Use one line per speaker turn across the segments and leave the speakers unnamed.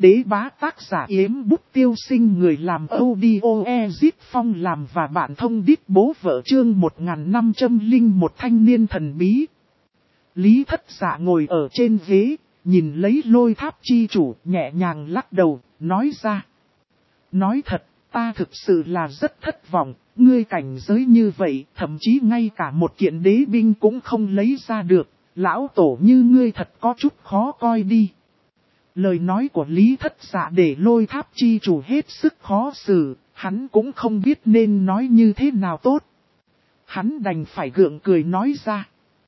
đế bá tác giả Yếm Bút Tiêu Sinh, người làm audio Ezit Phong làm và bạn thông đít bố vợ chương 1501 thanh niên thần bí. Lý Thất Dạ ngồi ở trên ghế, nhìn lấy Lôi Tháp chi chủ, nhẹ nhàng lắc đầu, nói ra. Nói thật, ta thực sự là rất thất vọng, ngươi cảnh giới như vậy, thậm chí ngay cả một kiện đế binh cũng không lấy ra được, lão tổ như ngươi thật có chút khó coi đi. Lời nói của Lý Thất Dạ để Lôi Tháp chi chủ hết sức khó xử, hắn cũng không biết nên nói như thế nào tốt. Hắn đành phải gượng cười nói ra.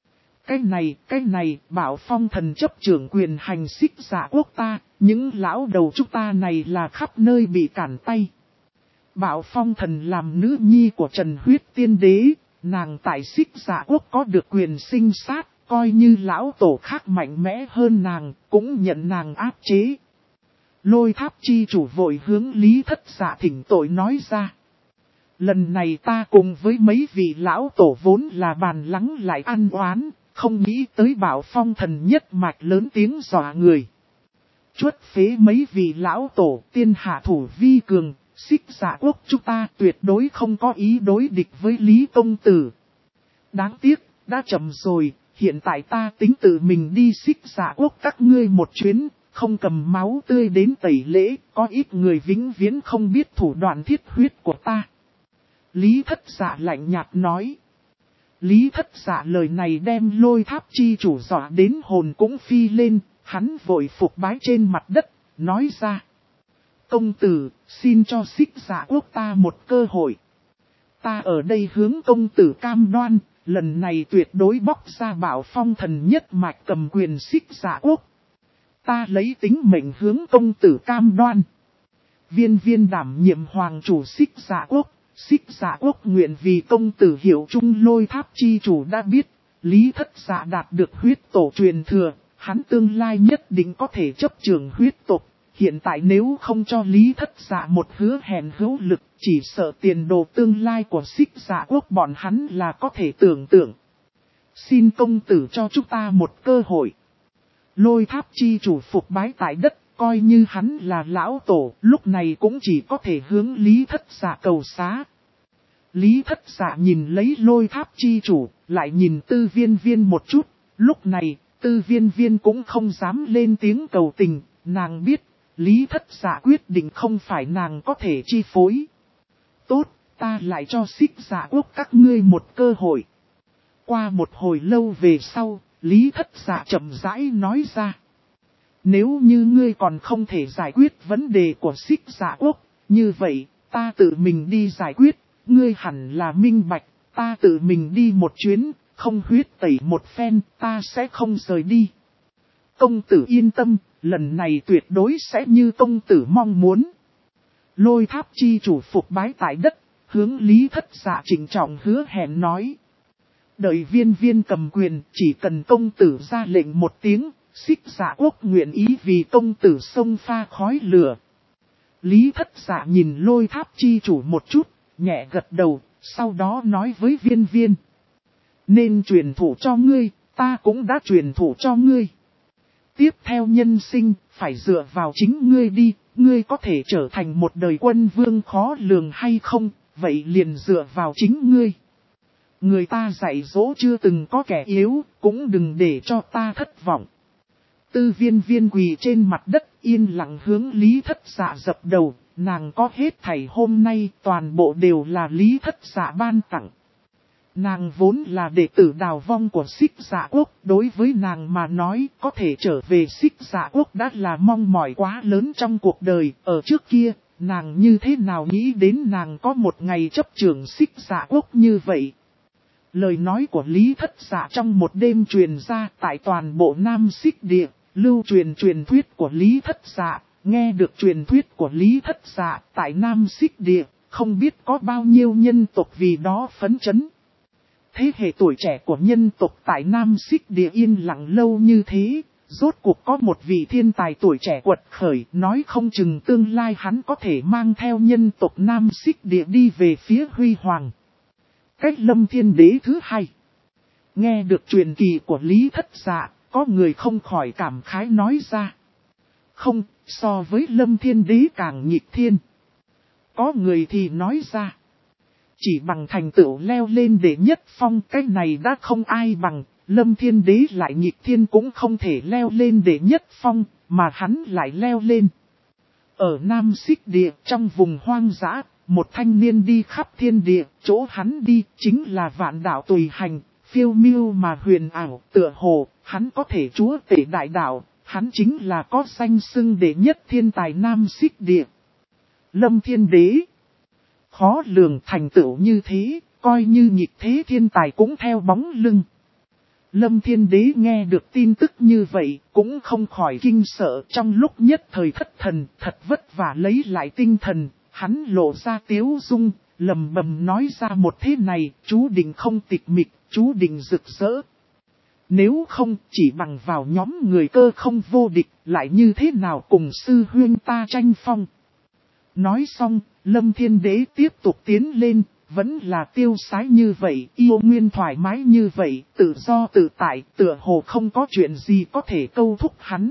Cái này, Bảo Phong thần chấp trưởng quyền hành Xích Dạ quốc ta, những lão đầu chúng ta này là khắp nơi bị cản tay. Bảo Phong thần làm nữ nhi của Trần Huyết Tiên Đế, nàng tại Xích Dạ quốc có được quyền sinh sát, coi như lão tổ khác mạnh mẽ hơn nàng, cũng nhận nàng áp chế. Lôi Tháp chi chủ vội hướng Lý Thất Dạ thỉnh tội nói ra. Lần này ta cùng với mấy vị lão tổ vốn là bàn lắng lại ăn oán, không nghĩ tới Bảo Phong thần nhất mạch lớn tiếng dọa người. Chuất phế mấy vị lão tổ, tiên hạ thủ vi cường, Xích Dạ quốc chúng ta tuyệt đối không có ý đối địch với Lý công tử. Đáng tiếc, đã chậm rồi, hiện tại ta tính tự mình đi Xích Dạ quốc các ngươi một chuyến, không cầm máu tươi đến tẩy lễ, có ít người vĩnh viễn không biết thủ đoạn thiết huyết của ta. Lý Thất Dạ lạnh nhạt nói. Lý Thất Dạ lời này đem Lôi Tháp chi chủ dọa đến hồn cũng phi lên, hắn vội phục bái trên mặt đất, nói ra. Công tử, xin cho Xích Dạ quốc ta một cơ hội. Ta ở đây hướng công tử cam đoan, lần này tuyệt đối bóc ra Bảo Phong thần nhất mạch cầm quyền Xích Dạ quốc. Ta lấy tính mệnh hướng công tử cam đoan. Viên đảm nhiệm hoàng chủ Xích Dạ quốc. Xích Dạ quốc nguyện vì công tử hiệu chung. Lôi Tháp chi chủ đã biết, Lý Thất Dạ đạt được huyết tổ truyền thừa, hắn tương lai nhất định có thể chấp trường huyết tộc. Hiện tại nếu không cho Lý Thất Dạ một hứa hẹn hữu lực, chỉ sợ tiền đồ tương lai của Xích Dạ quốc bọn hắn là có thể tưởng tượng. Xin công tử cho chúng ta một cơ hội. Lôi Tháp chi chủ phục bái tại đất, coi như hắn là lão tổ, lúc này cũng chỉ có thể hướng Lý Thất Dạ cầu xá. Lý Thất Dạ nhìn lấy Lôi Tháp chi chủ, lại nhìn Tư Viên một chút, lúc này, Tư Viên cũng không dám lên tiếng cầu tình, nàng biết, Lý Thất Dạ quyết định không phải nàng có thể chi phối. Tốt, ta lại cho Xích Dạ quốc các ngươi một cơ hội. Qua một hồi lâu về sau, Lý Thất Dạ chậm rãi nói ra. Nếu như ngươi còn không thể giải quyết vấn đề của Xích Dạ quốc, như vậy, ta tự mình đi giải quyết, ngươi hẳn là minh bạch, ta tự mình đi một chuyến, không huyết tẩy một phen, ta sẽ không rời đi. Công tử yên tâm, lần này tuyệt đối sẽ như công tử mong muốn. Lôi Tháp chi chủ phục bái tại đất, hướng Lý Thất Dạ trịnh trọng hứa hẹn nói. Đợi viên cầm quyền, chỉ cần công tử ra lệnh một tiếng, Xích Dạ quốc nguyện ý vì công tử xông pha khói lửa. Lý Thất Dạ nhìn Lôi Tháp chi chủ một chút, nhẹ gật đầu, sau đó nói với viên. Nên truyền thụ cho ngươi, ta cũng đã truyền thụ cho ngươi. Tiếp theo nhân sinh, phải dựa vào chính ngươi đi, ngươi có thể trở thành một đời quân vương khó lường hay không, vậy liền dựa vào chính ngươi. Người ta dạy dỗ chưa từng có kẻ yếu, cũng đừng để cho ta thất vọng. Tư Viên quỳ trên mặt đất yên lặng hướng Lý Thất Dạ dập đầu, nàng có hết thảy hôm nay toàn bộ đều là Lý Thất Dạ ban tặng. Nàng vốn là đệ tử đào vong của Xích Dạ quốc, đối với nàng mà nói có thể trở về Xích Dạ quốc đã là mong mỏi quá lớn trong cuộc đời. Ở trước kia, nàng như thế nào nghĩ đến nàng có một ngày chấp trưởng Xích Dạ quốc như vậy. Lời nói của Lý Thất Dạ trong một đêm truyền ra tại toàn bộ Nam Xích Địa, lưu truyền truyền thuyết của Lý Thất Dạ, nghe được truyền thuyết của Lý Thất Dạ tại Nam Xích Địa, không biết có bao nhiêu nhân tộc vì đó phấn chấn. Thế hệ tuổi trẻ của nhân tộc tại Nam Xích Địa yên lặng lâu như thế, rốt cuộc có một vị thiên tài tuổi trẻ quật khởi, nói không chừng tương lai hắn có thể mang theo nhân tộc Nam Xích Địa đi về phía huy hoàng. Cách Lâm Thiên Đế thứ hai. Nghe được truyền kỳ của Lý Thất Dạ, có người không khỏi cảm khái nói ra. Không, so với Lâm Thiên Đế càng nghịch thiên. Có người thì nói ra, chỉ bằng thành tựu leo lên đệ nhất phong, cái này đã không ai bằng. Lâm Thiên Đế lại nghịch thiên cũng không thể leo lên đệ nhất phong, mà hắn lại leo lên. Ở Nam Xích Địa, trong vùng hoang dã, một thanh niên đi khắp thiên địa, chỗ hắn đi chính là vạn đạo tùy hành, phiêu miêu mà huyền ảo, tựa hồ, hắn có thể chúa tể đại đạo, hắn chính là có danh xưng đệ nhất thiên tài Nam Xích Địa. Lâm Thiên Đế, khó lường thành tựu như thế, coi như nghịch thế thiên tài cũng theo bóng lưng. Lâm Thiên Đế nghe được tin tức như vậy, cũng không khỏi kinh sợ, trong lúc nhất thời thất thần, thật vất vả lấy lại tinh thần, hắn lộ ra tiếu dung, lầm bầm nói ra một thế này, chú định không tịch mịch, chú định rực rỡ. Nếu không, chỉ bằng vào nhóm người cơ không vô địch, lại như thế nào cùng sư huyên ta tranh phong. Nói xong, Lâm Thiên Đế tiếp tục tiến lên, vẫn là tiêu sái như vậy, yêu nguyên thoải mái như vậy, tự do tự tại, tựa hồ không có chuyện gì có thể câu thúc hắn.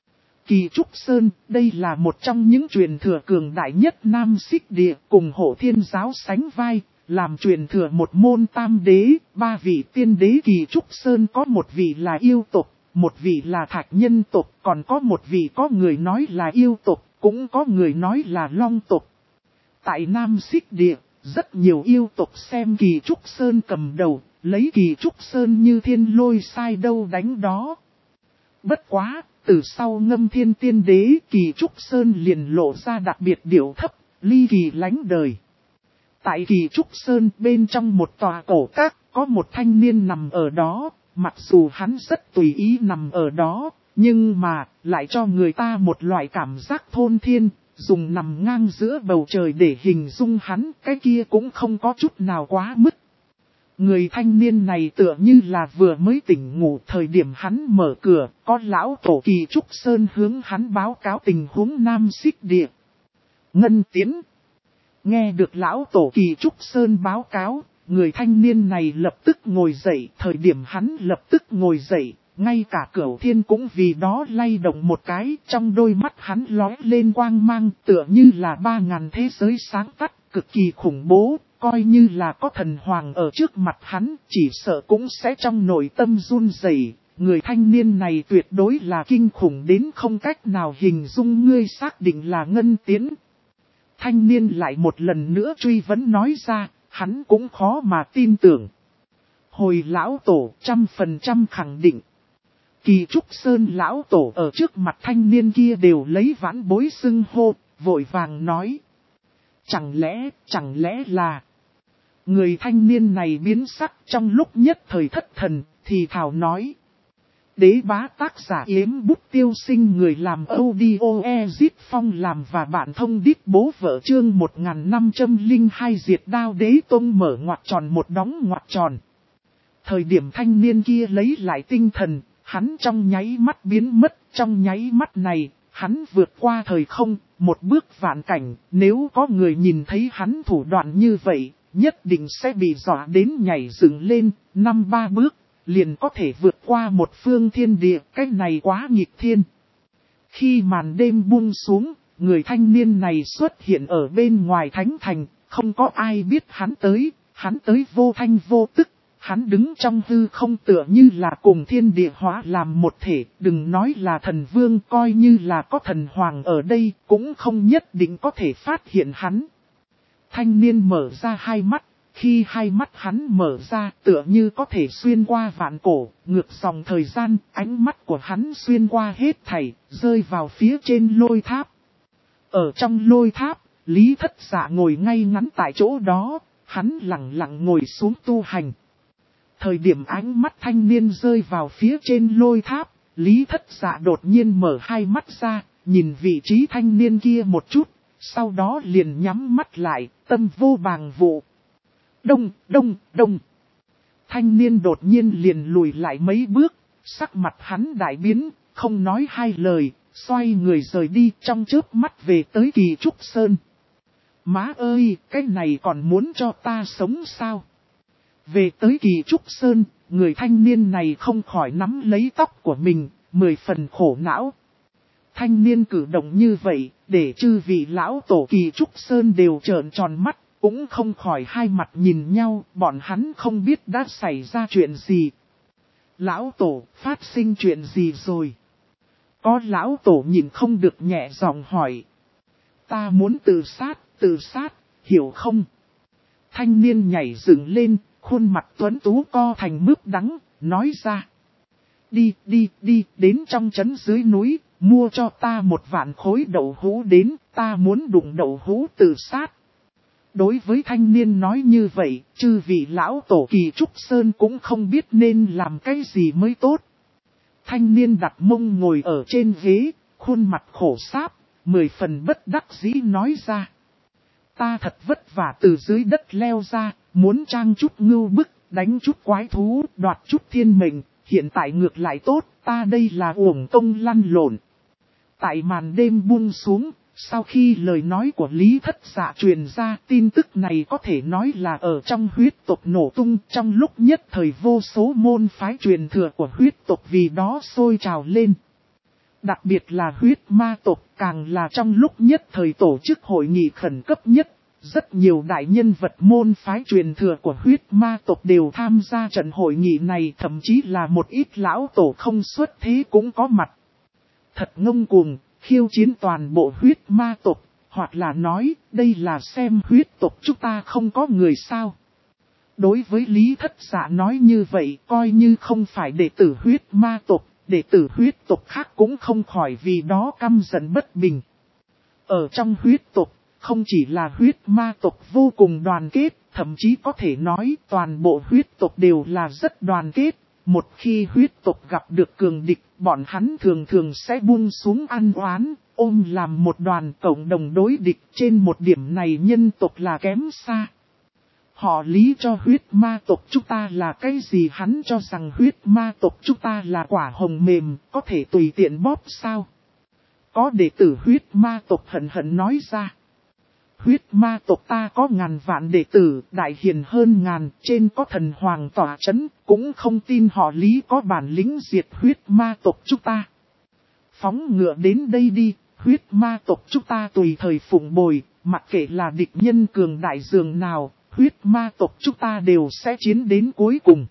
Kỳ Trúc Sơn, đây là một trong những truyền thừa cường đại nhất Nam Xích Địa, cùng Hổ Thiên Giáo sánh vai, làm truyền thừa một môn tam đế, ba vị tiên đế. Kỳ Trúc Sơn có một vị là yêu tộc, một vị là thạch nhân tộc, còn có một vị có người nói là yêu tộc, cũng có người nói là long tộc. Tại Nam Xích Địa, rất nhiều yêu tộc xem Kỳ Trúc Sơn cầm đầu, lấy Kỳ Trúc Sơn như thiên lôi sai đâu đánh đó. Bất quá, từ sau Ngâm Thiên Tiên Đế, Kỳ Trúc Sơn liền lộ ra đặc biệt điệu thấp, ly kỳ lánh đời. Tại Kỳ Trúc Sơn bên trong một tòa cổ các, có một thanh niên nằm ở đó, mặc dù hắn rất tùy ý nằm ở đó, nhưng mà, lại cho người ta một loại cảm giác thôn thiên, dùng nằm ngang giữa bầu trời để hình dung hắn, cái kia cũng không có chút nào quá mức. Người thanh niên này tựa như là vừa mới tỉnh ngủ, thời điểm hắn mở cửa, có lão tổ Kỳ Trúc Sơn hướng hắn báo cáo tình huống Nam Xích Địa. Ngân Tiến. Nghe được lão tổ Kỳ Trúc Sơn báo cáo, người thanh niên này lập tức ngồi dậy, thời điểm hắn lập tức ngồi dậy, ngay cả Cửu Thiên cũng vì đó lay động một cái, trong đôi mắt hắn lóe lên quang mang, tựa như là 3000 thế giới sáng tắt, cực kỳ khủng bố, coi như là có thần hoàng ở trước mặt hắn, chỉ sợ cũng sẽ trong nội tâm run rẩy. Người thanh niên này tuyệt đối là kinh khủng đến không cách nào hình dung, ngươi xác định là Ngân Tiến. Thanh niên lại một lần nữa truy vấn nói ra, hắn cũng khó mà tin tưởng. Hồi lão tổ 100% khẳng định. Kỳ Trúc Sơn lão tổ ở trước mặt thanh niên kia đều lấy vãn bối xưng hô, vội vàng nói. Chẳng lẽ là... Người thanh niên này biến sắc, trong lúc nhất thời thất thần, thì thảo nói. Đế bá tác giả Yếm Bút Tiêu Sinh, người làm audio Phong làm và bạn thông đít bố vợ chương 1502 diệt đao đế tông mở ngoặc tròn một đóng ngoặc tròn. Thời điểm thanh niên kia lấy lại tinh thần, hắn trong nháy mắt biến mất, trong nháy mắt này, hắn vượt qua thời không, một bước vạn cảnh, nếu có người nhìn thấy hắn thủ đoạn như vậy, nhất định sẽ bị dọa đến nhảy dựng lên, 5-3 bước, liền có thể vượt qua một phương thiên địa, cái này quá nghịch thiên. Khi màn đêm buông xuống, người thanh niên này xuất hiện ở bên ngoài thánh thành, không có ai biết hắn tới vô thanh vô tức. Hắn đứng trong hư không tựa như là cùng thiên địa hóa làm một thể, đừng nói là thần vương, coi như là có thần hoàng ở đây, cũng không nhất định có thể phát hiện hắn. Thanh niên mở ra hai mắt, khi hai mắt hắn mở ra tựa như có thể xuyên qua vạn cổ, ngược dòng thời gian, ánh mắt của hắn xuyên qua hết thảy, rơi vào phía trên lôi tháp. Ở trong lôi tháp, Lý Thất Dạ ngồi ngay ngắn tại chỗ đó, hắn lặng lặng ngồi xuống tu hành. Thời điểm ánh mắt thanh niên rơi vào phía trên lôi tháp, Lý Thất Dạ đột nhiên mở hai mắt ra, nhìn vị trí thanh niên kia một chút, sau đó liền nhắm mắt lại, tâm vô bàng vụ. Đông. Thanh niên đột nhiên liền lùi lại mấy bước, sắc mặt hắn đại biến, không nói hai lời, xoay người rời đi trong chớp mắt về tới Kỳ Trúc Sơn. Má ơi, cái này còn muốn cho ta sống sao? Về tới Kỳ Trúc Sơn, người thanh niên này không khỏi nắm lấy tóc của mình, 10 phần khổ não. Thanh niên cử động như vậy, để chư vị lão tổ Kỳ Trúc Sơn đều trợn tròn mắt, cũng không khỏi hai mặt nhìn nhau, bọn hắn không biết đã xảy ra chuyện gì. Lão tổ, phát sinh chuyện gì rồi? Có lão tổ nhìn không được nhẹ giọng hỏi. Ta muốn tự sát, hiểu không? Thanh niên nhảy dựng lên, khuôn mặt tuấn tú co thành mướp đắng, nói ra. Đi, đến trong trấn dưới núi, mua cho ta 1.000 khối đậu hũ đến, ta muốn đụng đậu hũ tự sát. Đối với thanh niên nói như vậy, chư vị lão tổ Kỳ Trúc Sơn cũng không biết nên làm cái gì mới tốt. Thanh niên đặt mông ngồi ở trên ghế, khuôn mặt khổ sáp, 10 phần bất đắc dĩ nói ra. Ta thật vất vả từ dưới đất leo ra, muốn trang chút ngưu bức, đánh chút quái thú, đoạt chút thiên mệnh, hiện tại ngược lại tốt, ta đây là uổng công lăn lộn. Tại màn đêm buông xuống, sau khi lời nói của Lý Thất Dạ truyền ra, tin tức này có thể nói là ở trong huyết tộc nổ tung, trong lúc nhất thời vô số môn phái truyền thừa của huyết tộc vì đó sôi trào lên. Đặc biệt là huyết ma tộc, càng là trong lúc nhất thời tổ chức hội nghị khẩn cấp nhất. Rất nhiều đại nhân vật môn phái truyền thừa của huyết ma tộc đều tham gia trận hội nghị này, thậm chí là một ít lão tổ không xuất thế cũng có mặt. Thật ngông cuồng, khiêu chiến toàn bộ huyết ma tộc, hoặc là nói đây là xem huyết tộc chúng ta không có người sao. Đối với Lý Thất Dạ nói như vậy, coi như không phải đệ tử huyết ma tộc, đệ tử huyết tộc khác cũng không khỏi vì đó căm giận bất bình. Ở trong huyết tộc, không chỉ là huyết ma tộc vô cùng đoàn kết, thậm chí có thể nói toàn bộ huyết tộc đều là rất đoàn kết. Một khi huyết tộc gặp được cường địch, bọn hắn thường thường sẽ buông xuống ăn oán, ôm làm một đoàn cộng đồng đối địch. Trên một điểm này nhân tộc là kém xa. Họ Lý cho huyết ma tộc chúng ta là cái gì, hắn cho rằng huyết ma tộc chúng ta là quả hồng mềm, có thể tùy tiện bóp sao? Có đệ tử huyết ma tộc hận hận nói ra. Huyết ma tộc ta có ngàn vạn đệ tử, đại hiền hơn ngàn, trên có thần hoàng tỏa chấn, cũng không tin họ Lý có bản lĩnh diệt huyết ma tộc chúng ta. Phóng ngựa đến đây đi, huyết ma tộc chúng ta tùy thời phụng bồi, mặc kệ là địch nhân cường đại dường nào, huyết ma tộc chúng ta đều sẽ chiến đến cuối cùng.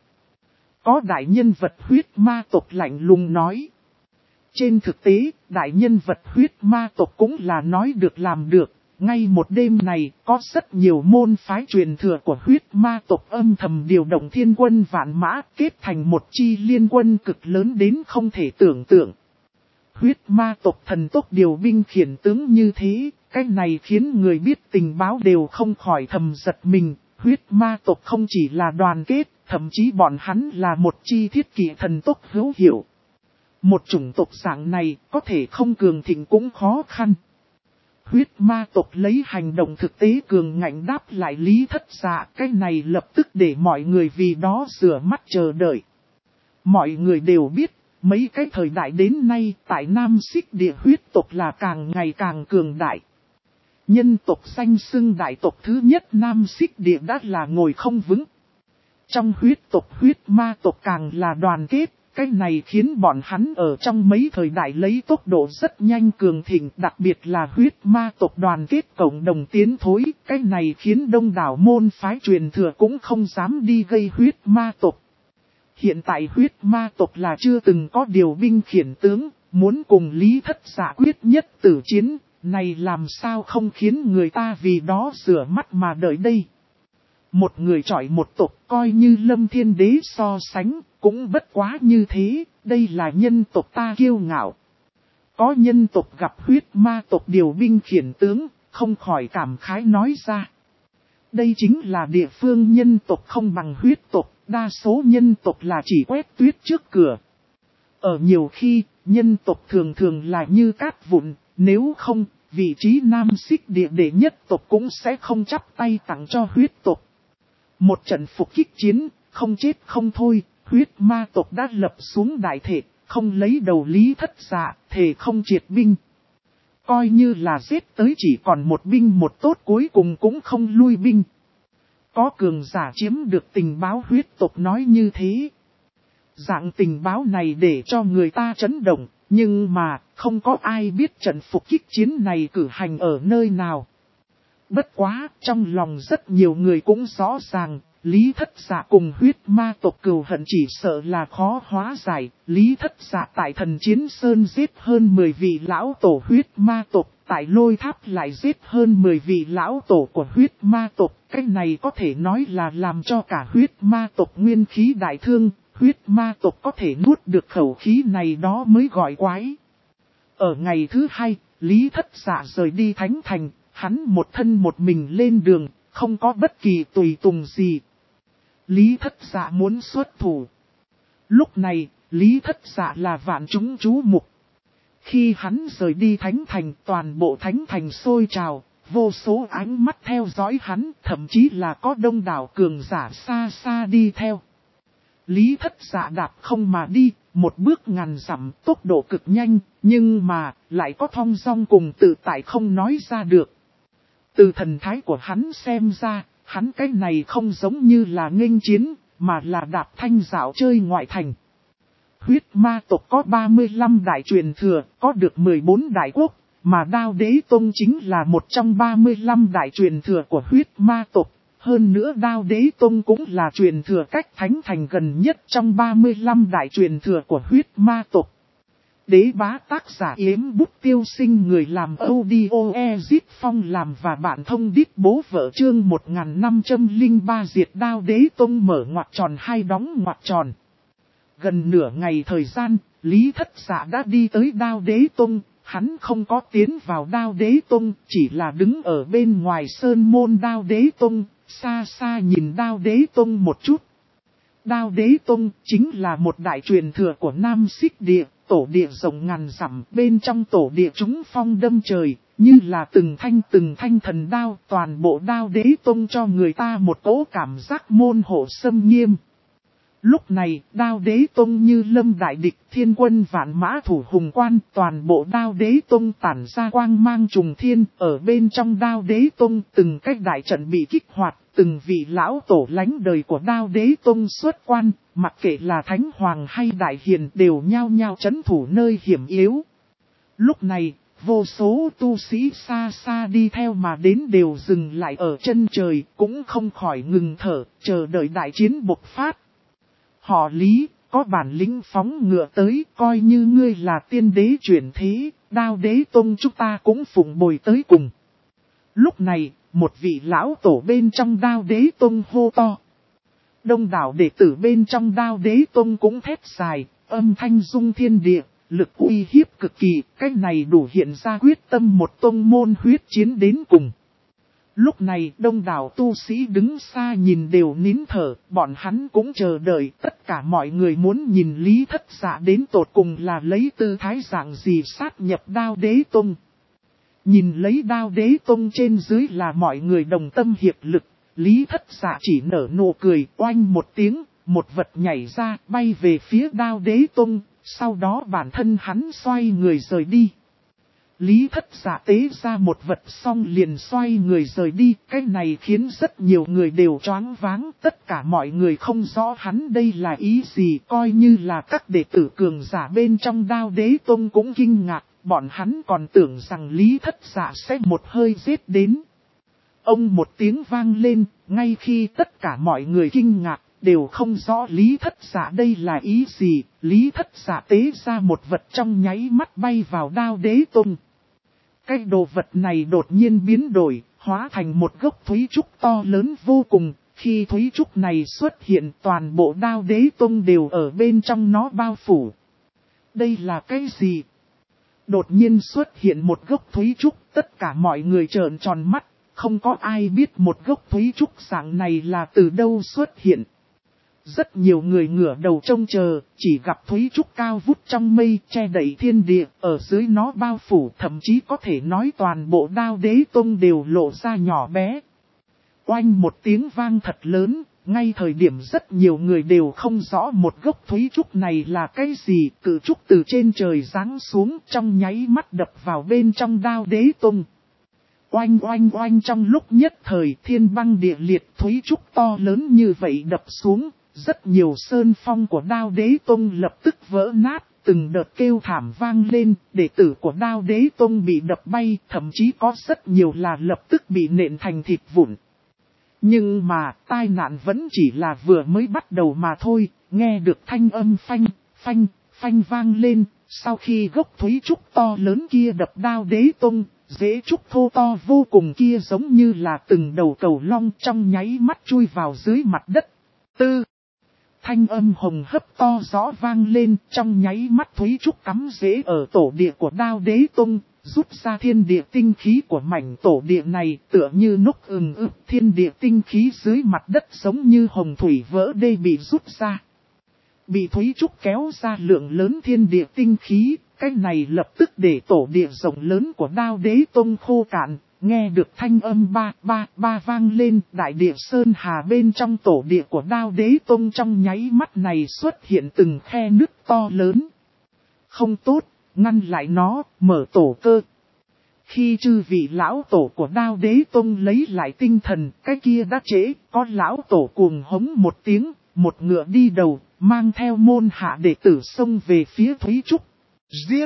Có đại nhân vật huyết ma tộc lạnh lùng nói. Trên thực tế, đại nhân vật huyết ma tộc cũng là nói được làm được. Ngay một đêm này, có rất nhiều môn phái truyền thừa của huyết ma tộc âm thầm điều động thiên quân vạn mã, kết thành một chi liên quân cực lớn đến không thể tưởng tượng. Huyết ma tộc thần tốc điều binh khiển tướng như thế, cái này khiến người biết tình báo đều không khỏi thầm giật mình. Huyết ma tộc không chỉ là đoàn kết, thậm chí bọn hắn là một chi thiết kỷ thần tốc hữu hiệu. Một chủng tộc dạng này, có thể không cường thịnh cũng khó khăn. Huyết ma tộc lấy hành động thực tế cường ngạnh đáp lại Lý Thất Dạ, cái này lập tức để mọi người vì đó rửa mắt chờ đợi. Mọi người đều biết, mấy cái thời đại đến nay tại Nam Xích Địa huyết tộc là càng ngày càng cường đại. Nhân tộc danh xưng đại tộc thứ nhất Nam Xích Địa đã là ngồi không vững. Trong huyết tộc huyết ma tộc càng là đoàn kết. Cái này khiến bọn hắn ở trong mấy thời đại lấy tốc độ rất nhanh cường thịnh, đặc biệt là huyết ma tộc đoàn kết cộng đồng tiến thối. Cái này khiến đông đảo môn phái truyền thừa cũng không dám đi gây huyết ma tộc. Hiện tại huyết ma tộc là chưa từng có điều binh khiển tướng, muốn cùng Lý Thất Dạ quyết nhất tử chiến, này làm sao không khiến người ta vì đó rửa mắt mà đợi đây. Một người chọi một tộc coi như Lâm Thiên Đế so sánh, cũng bất quá như thế, đây là nhân tộc ta kiêu ngạo. Có nhân tộc gặp huyết ma tộc điều binh khiển tướng, không khỏi cảm khái nói ra. Đây chính là địa phương nhân tộc không bằng huyết tộc, đa số nhân tộc là chỉ quét tuyết trước cửa. Ở nhiều khi, nhân tộc thường thường là như cát vụn, nếu không, vị trí Nam Xích Địa đệ nhất tộc cũng sẽ không chắp tay tặng cho huyết tộc. Một trận phục kích chiến, không chết không thôi, huyết ma tộc đã lập xuống đại thể, không lấy đầu Lý Thất Dạ, thề không triệt binh. Coi như là giết tới chỉ còn một binh một tốt cuối cùng cũng không lui binh. Có cường giả chiếm được tình báo huyết tộc nói như thế. Dạng tình báo này để cho người ta chấn động, Nhưng mà, không có ai biết trận phục kích chiến này cử hành ở nơi nào. Bất quá, trong lòng rất nhiều người cũng rõ ràng, Lý Thất Dạ cùng huyết ma tộc cừu hận chỉ sợ là khó hóa giải. Lý Thất Dạ tại Thần Chiến Sơn giết hơn 10 vị lão tổ huyết ma tộc, tại Lôi Tháp lại giết hơn 10 vị lão tổ của huyết ma tộc. Cái này có thể nói là làm cho cả huyết ma tộc nguyên khí đại thương, huyết ma tộc có thể nuốt được khẩu khí này đó mới gọi quái. Ở ngày thứ hai, Lý Thất Dạ rời đi Thánh Thành, hắn một thân một mình lên đường, không có bất kỳ tùy tùng gì. Lý Thất Dạ muốn xuất thủ. Lúc này, Lý Thất Dạ là vạn chúng chú mục. Khi hắn rời đi Thánh Thành, toàn bộ Thánh Thành sôi trào, vô số ánh mắt theo dõi hắn, thậm chí là có đông đảo cường giả xa xa đi theo. Lý Thất Dạ đạp không mà đi, một bước ngàn dặm, tốc độ cực nhanh, nhưng mà, lại có thong dong cùng tự tại không nói ra được. Từ thần thái của hắn xem ra, hắn cái này không giống như là nghênh chiến, mà là đạp thanh dạo chơi ngoại thành. Huyết ma tộc có 35 đại truyền thừa, có được 14 đại quốc, mà Đao Đế Tông chính là một trong 35 đại truyền thừa của huyết ma tộc. Hơn nữa Đao Đế Tông cũng là truyền thừa cách Thánh Thành gần nhất trong 35 đại truyền thừa của huyết ma tộc. Đế bá tác giả Yếm Bút Tiêu Sinh, người làm audio Ezit Phong làm và bạn thông đít bố vợ chương 1503 diệt Đao Đế Tông mở ngoặc tròn hai đóng ngoặc tròn. Gần nửa ngày thời gian, Lý Thất Dạ đã đi tới Đao Đế Tông, hắn không có tiến vào Đao Đế Tông, chỉ là đứng ở bên ngoài sơn môn Đao Đế Tông, xa xa nhìn Đao Đế Tông một chút. Đao Đế Tông chính là một đại truyền thừa của Nam Xích Địa, tổ địa rộng ngàn dặm, bên trong tổ địa chúng phong đâm trời, như là từng thanh thần đao, toàn bộ Đao Đế Tông cho người ta một cỗ cảm giác môn hộ xâm nghiêm. Lúc này, Đao Đế Tông như lâm đại địch, thiên quân vạn mã thủ hùng quan, toàn bộ Đao Đế Tông tản ra quang mang trùng thiên, ở bên trong Đao Đế Tông từng cách đại trận bị kích hoạt, từng vị lão tổ lánh đời của Đao Đế Tông xuất quan, mặc kệ là Thánh Hoàng hay Đại Hiền đều nhao nhao trấn thủ nơi hiểm yếu. Lúc này, vô số tu sĩ xa xa đi theo mà đến đều dừng lại ở chân trời, cũng không khỏi ngừng thở, chờ đợi đại chiến bộc phát. Họ Lý, có bản lĩnh phóng ngựa tới, coi như ngươi là tiên đế chuyển thế, Đao Đế Tông chúng ta cũng phụng bồi tới cùng. Lúc này, một vị lão tổ bên trong Đao Đế Tông hô to. Đông đảo đệ tử bên trong Đao Đế Tông cũng thét dài, âm thanh rung thiên địa, lực uy hiếp cực kỳ, cái này đủ hiện ra quyết tâm một tông môn huyết chiến đến cùng. Lúc này đông đảo tu sĩ đứng xa nhìn đều nín thở, bọn hắn cũng chờ đợi, tất cả mọi người muốn nhìn Lý Thất Dạ đến tột cùng là lấy tư thái dạng gì sát nhập Đao Đế Tông. Nhìn lấy Đao Đế Tông trên dưới là mọi người đồng tâm hiệp lực, Lý Thất Dạ chỉ nở nụ cười, oanh một tiếng, một vật nhảy ra, bay về phía Đao Đế Tông, sau đó bản thân hắn xoay người rời đi. Lý Thất Dạ tế ra một vật xong liền xoay người rời đi, cái này khiến rất nhiều người đều choáng váng, tất cả mọi người không rõ hắn đây là ý gì, coi như là các đệ tử cường giả bên trong Đao Đế Tông cũng kinh ngạc, bọn hắn còn tưởng rằng Lý Thất Dạ sẽ một hơi giết đến. Ông một tiếng vang lên, ngay khi tất cả mọi người kinh ngạc, đều không rõ Lý Thất Dạ đây là ý gì, Lý Thất Dạ tế ra một vật trong nháy mắt bay vào Đao Đế Tông. Cái đồ vật này đột nhiên biến đổi, hóa thành một gốc thúy trúc to lớn vô cùng, khi thúy trúc này xuất hiện toàn bộ Đao Đế Tông đều ở bên trong nó bao phủ. Đây là cái gì? Đột nhiên xuất hiện một gốc thúy trúc, tất cả mọi người trợn tròn mắt, không có ai biết một gốc thúy trúc dạng này là từ đâu xuất hiện. Rất nhiều người ngửa đầu trông chờ, chỉ gặp thúy trúc cao vút trong mây che đậy thiên địa, ở dưới nó bao phủ thậm chí có thể nói toàn bộ Đao Đế Tông đều lộ ra nhỏ bé. Oanh một tiếng vang thật lớn, ngay thời điểm rất nhiều người đều không rõ một gốc thúy trúc này là cái gì, cự trúc từ trên trời giáng xuống trong nháy mắt đập vào bên trong Đao Đế Tông. Oanh oanh oanh, trong lúc nhất thời thiên băng địa liệt, thúy trúc to lớn như vậy đập xuống. Rất nhiều sơn phong của Đao Đế Tông lập tức vỡ nát, từng đợt kêu thảm vang lên, đệ tử của Đao Đế Tông bị đập bay, thậm chí có rất nhiều là lập tức bị nện thành thịt vụn. Nhưng mà, tai nạn vẫn chỉ là vừa mới bắt đầu mà thôi, nghe được thanh âm phanh, phanh, phanh vang lên, sau khi gốc thúy trúc to lớn kia đập Đao Đế Tông, rễ trúc thô to vô cùng kia giống như là từng đầu cầu long trong nháy mắt chui vào dưới mặt đất. Tư. Thanh âm hồng hấp to rõ vang lên, trong nháy mắt thúy trúc cắm rễ ở tổ địa của Đao Đế Tông, rút ra thiên địa tinh khí của mảnh tổ địa này, tựa như núc thiên địa tinh khí dưới mặt đất giống như hồng thủy vỡ đê bị rút ra. Bị thúy trúc kéo ra lượng lớn thiên địa tinh khí, cái này lập tức để tổ địa rộng lớn của Đao Đế Tông khô cạn. Nghe được thanh âm ba vang lên, đại địa sơn hà bên trong tổ địa của Đao Đế Tông trong nháy mắt này xuất hiện từng khe nứt to lớn. Không tốt, ngăn lại nó, mở tổ cơ. Khi chư vị lão tổ của Đao Đế Tông lấy lại tinh thần, cái kia đã trễ, có lão tổ cuồng hống một tiếng, một ngựa đi đầu, mang theo môn hạ đệ tử xông về phía Thúy Trúc. Giết!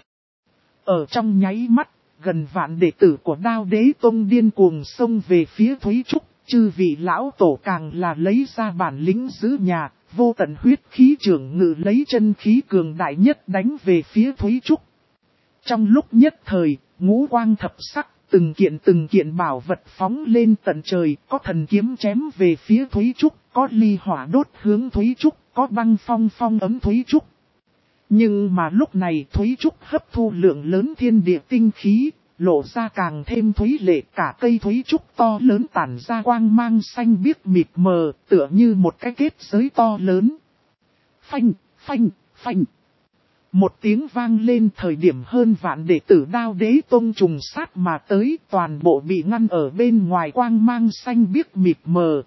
Ở trong nháy mắt, gần vạn đệ tử của Đao Đế Tông điên cuồng xông về phía Thúy Trúc, chư vị lão tổ càng là lấy ra bản lĩnh giữ nhà, vô tận huyết khí trưởng ngự lấy chân khí cường đại nhất đánh về phía Thúy Trúc. Trong lúc nhất thời, ngũ quang thập sắc, từng kiện bảo vật phóng lên tận trời, có thần kiếm chém về phía Thúy Trúc, có ly hỏa đốt hướng Thúy Trúc, có băng phong ấm Thúy Trúc. Nhưng mà lúc này Thúy Trúc hấp thu lượng lớn thiên địa tinh khí, lộ ra càng thêm thúy lệ, cả cây Thúy Trúc to lớn tản ra quang mang xanh biếc mịt mờ, tựa như một cái kết giới to lớn. Phanh, phanh, phanh. Một tiếng vang lên, thời điểm hơn vạn đệ tử Đao Đế Tông trùng sát mà tới, toàn bộ bị ngăn ở bên ngoài quang mang xanh biếc mịt mờ.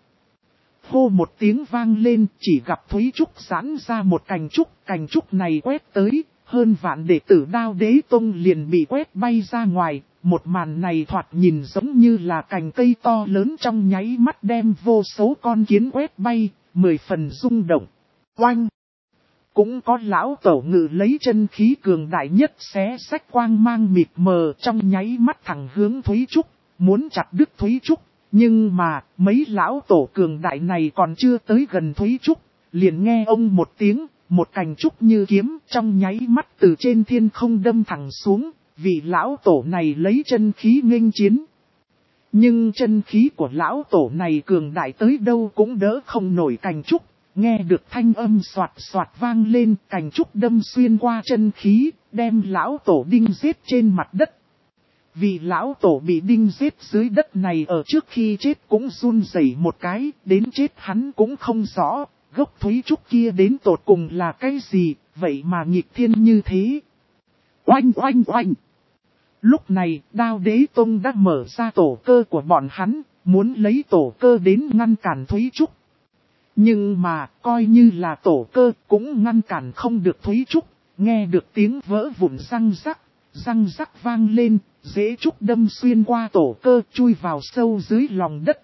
Hô một tiếng vang lên, chỉ gặp Thúy Trúc giãn ra một cành trúc này quét tới, hơn vạn đệ tử Đao Đế Tông liền bị quét bay ra ngoài, một màn này thoạt nhìn giống như là cành cây to lớn trong nháy mắt đem vô số con kiến quét bay, 10 phần rung động. Oanh! Cũng có lão tổ ngự lấy chân khí cường đại nhất xé sách quang mang mịt mờ trong nháy mắt thẳng hướng Thúy Trúc, muốn chặt đứt Thúy Trúc. Nhưng mà, mấy lão tổ cường đại này còn chưa tới gần Thúy Trúc, liền nghe ông một tiếng, một cành trúc như kiếm trong nháy mắt từ trên thiên không đâm thẳng xuống, vị lão tổ này lấy chân khí nghênh chiến. Nhưng chân khí của lão tổ này cường đại tới đâu cũng đỡ không nổi cành trúc, nghe được thanh âm soạt soạt vang lên, cành trúc đâm xuyên qua chân khí, đem lão tổ đinh giết trên mặt đất. Vì lão tổ bị đinh giết dưới đất này ở trước khi chết cũng run rẩy một cái, đến chết hắn cũng không rõ, gốc Thúy Trúc kia đến tột cùng là cái gì, vậy mà nghịch thiên như thế. Oanh oanh oanh! Lúc này, Đao Đế Tông đã mở ra tổ cơ của bọn hắn, muốn lấy tổ cơ đến ngăn cản Thúy Trúc. Nhưng mà, coi như là tổ cơ cũng ngăn cản không được Thúy Trúc, nghe được tiếng vỡ vụn răng rắc vang lên, rễ trúc đâm xuyên qua tổ cơ chui vào sâu dưới lòng đất.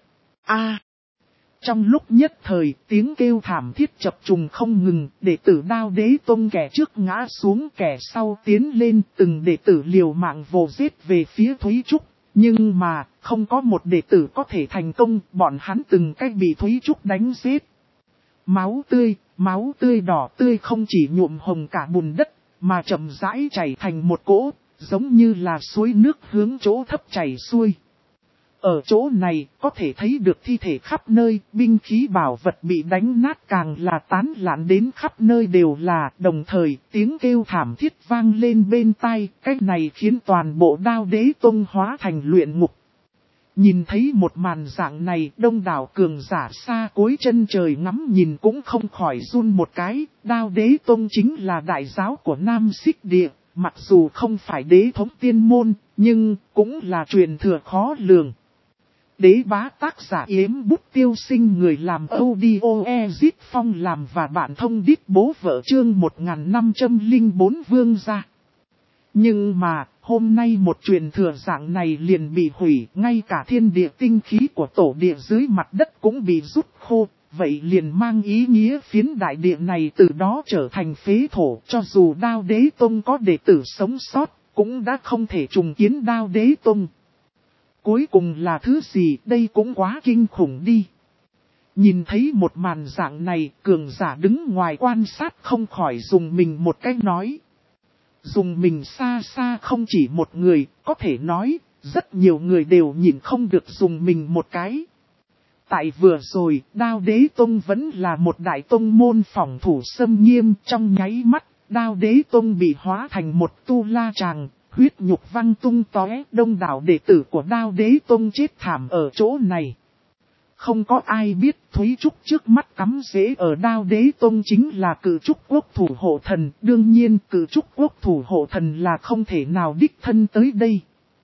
Trong lúc nhất thời, tiếng kêu thảm thiết chập trùng không ngừng, đệ tử Đao Đế Tông kẻ trước ngã xuống kẻ sau tiến lên, từng đệ tử liều mạng vồ giết về phía Thúy Trúc. Nhưng mà, không có một đệ tử có thể thành công, bọn hắn từng cách bị Thúy Trúc đánh giết. Máu tươi đỏ tươi không chỉ nhuộm hồng cả bùn đất, mà chậm rãi chảy thành một cỗ, giống như là suối nước hướng chỗ thấp chảy xuôi. Ở chỗ này, có thể thấy được thi thể khắp nơi, binh khí bảo vật bị đánh nát càng là tán loạn đến khắp nơi đều là, đồng thời tiếng kêu thảm thiết vang lên bên tai, cái này khiến toàn bộ Đao Đế Tông hóa thành luyện ngục. Nhìn thấy một màn dạng này, đông đảo cường giả xa cuối chân trời ngắm nhìn cũng không khỏi run một cái, Đao Đế Tông chính là đại giáo của Nam Xích Địa, mặc dù không phải đế thống tiên môn, nhưng cũng là truyền thừa khó lường. Đế bá tác giả Yếm Bút Tiêu Sinh, người làm audio Ezit Phong làm và bạn thông đít bố vợ chương 1504 vương gia. Nhưng mà, hôm nay một truyền thừa dạng này liền bị hủy, ngay cả thiên địa tinh khí của tổ địa dưới mặt đất cũng bị rút khô, vậy liền mang ý nghĩa phiến đại địa này từ đó trở thành phế thổ, cho dù Đao Đế Tông có đệ tử sống sót, cũng đã không thể trùng kiến Đao Đế Tông. Cuối cùng là thứ gì, đây cũng quá kinh khủng đi. Nhìn thấy một màn dạng này, cường giả đứng ngoài quan sát không khỏi dùng mình một cách nói. Dùng mình xa xa không chỉ một người, có thể nói, rất nhiều người đều nhìn không được dùng mình một cái. Tại vừa rồi, Đao Đế Tông vẫn là một đại tông môn phòng thủ xâm nghiêm, trong nháy mắt, Đao Đế Tông bị hóa thành một tu la tràng, huyết nhục văng tung tóe, đông đảo đệ tử của Đao Đế Tông chết thảm ở chỗ này. Không có ai biết Thúy Trúc trước mắt cắm rễ ở Đao Đế Tông chính là Cự Trúc Quốc thủ hộ thần, đương nhiên Cự Trúc Quốc thủ hộ thần là không thể nào đích thân tới đây.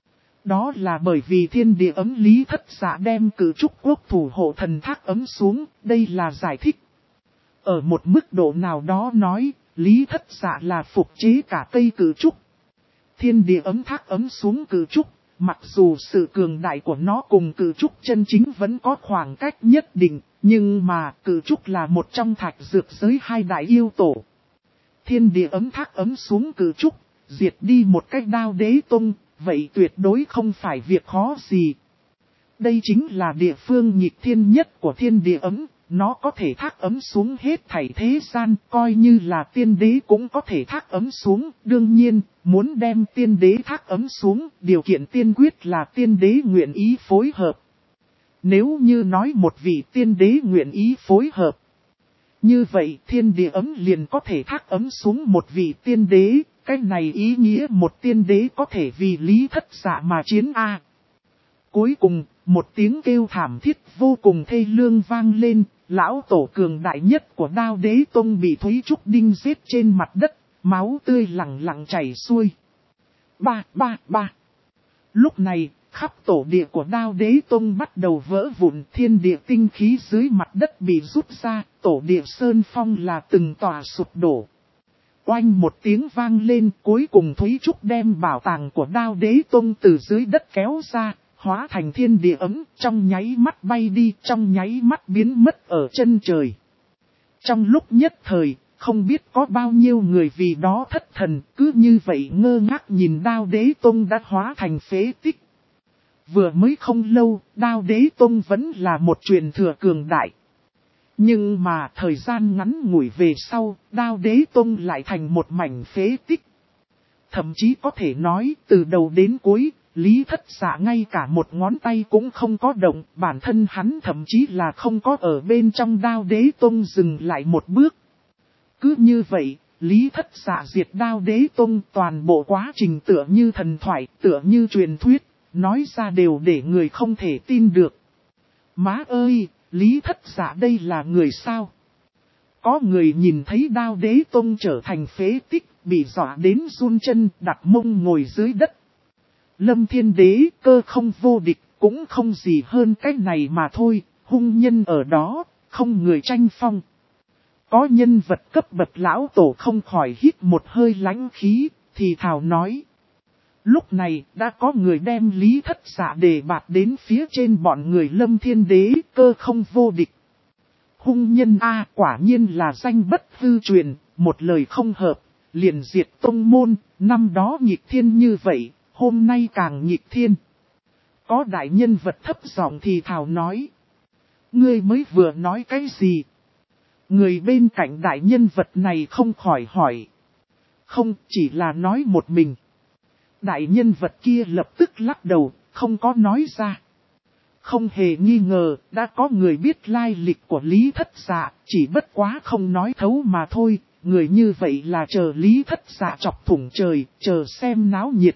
Đó là bởi vì thiên địa ấm Lý Thất Dạ đem Cự Trúc Quốc thủ hộ thần thác ấm xuống, đây là giải thích. Ở một mức độ nào đó nói, Lý Thất Dạ là phục chế cả cây Cự Trúc. Thiên địa ấm thác ấm xuống Cự Trúc, mặc dù sự cường đại của nó cùng Cự Trúc chân chính vẫn có khoảng cách nhất định, nhưng mà Cự Trúc là một trong thạch dược giới hai đại yêu tổ. Thiên địa ấm thác ấm xuống Cự Trúc, diệt đi một cách Đao Đế Tông. Vậy tuyệt đối không phải việc khó gì. Đây chính là địa phương nghịch thiên nhất của thiên địa ấm, nó có thể thác ấm xuống hết thảy thế gian, coi như là tiên đế cũng có thể thác ấm xuống. Đương nhiên, muốn đem tiên đế thác ấm xuống, điều kiện tiên quyết là tiên đế nguyện ý phối hợp. Nếu như nói một vị tiên đế nguyện ý phối hợp, như vậy thiên địa ấm liền có thể thác ấm xuống một vị tiên đế. Cái này ý nghĩa một tiên đế có thể vì Lý Thất Dạ mà chiến a. Cuối cùng, một tiếng kêu thảm thiết vô cùng thê lương vang lên, lão tổ cường đại nhất của Đao Đế Tông bị Thúy Trúc Đinh giết trên mặt đất, máu tươi lẳng lặng chảy xuôi. Ba. Lúc này, khắp tổ địa của Đao Đế Tông bắt đầu vỡ vụn, thiên địa tinh khí dưới mặt đất bị rút ra, tổ địa sơn phong là từng tòa sụp đổ. Oanh một tiếng vang lên, cuối cùng Thúy Trúc đem bảo tàng của Đao Đế Tông từ dưới đất kéo ra, hóa thành thiên địa ấm, trong nháy mắt bay đi, trong nháy mắt biến mất ở chân trời. Trong lúc nhất thời, không biết có bao nhiêu người vì đó thất thần, cứ như vậy ngơ ngác nhìn Đao Đế Tông đã hóa thành phế tích. Vừa mới không lâu, Đao Đế Tông vẫn là một truyền thừa cường đại. Nhưng mà thời gian ngắn ngủi về sau, Đao Đế Tông lại thành một mảnh phế tích. Thậm chí có thể nói, từ đầu đến cuối, Lý Thất Dạ ngay cả một ngón tay cũng không có động, bản thân hắn thậm chí là không có ở bên trong Đao Đế Tông dừng lại một bước. Cứ như vậy, Lý Thất Dạ diệt Đao Đế Tông, toàn bộ quá trình tựa như thần thoại, tựa như truyền thuyết, nói ra đều để người không thể tin được. Má ơi! Lý Thất Dạ đây là người sao? Có người nhìn thấy Đao Đế Tông trở thành phế tích, bị dọa đến run chân, đặt mông ngồi dưới đất. Lâm Thiên Đế cơ không vô địch, cũng không gì hơn cái này mà thôi, hung nhân ở đó, không người tranh phong. Có nhân vật cấp bậc lão tổ không khỏi hít một hơi lãnh khí, thì thào nói. Lúc này đã có người đem Lý Thất Dạ đề bạt đến phía trên bọn người Lâm Thiên Đế cơ không vô địch. Hung nhân A quả nhiên là danh bất hư truyền, một lời không hợp, liền diệt tông môn, năm đó nghịch thiên như vậy, hôm nay càng nghịch thiên. Có đại nhân vật thấp giọng thì thào nói. Ngươi mới vừa nói cái gì? Người bên cạnh đại nhân vật này không khỏi hỏi. Không, chỉ là nói một mình. Đại nhân vật kia lập tức lắc đầu, không có nói ra. Không hề nghi ngờ, đã có người biết lai lịch của Lý Thất Dạ, chỉ bất quá không nói thấu mà thôi. Người như vậy là chờ Lý Thất Dạ chọc thủng trời, chờ xem náo nhiệt.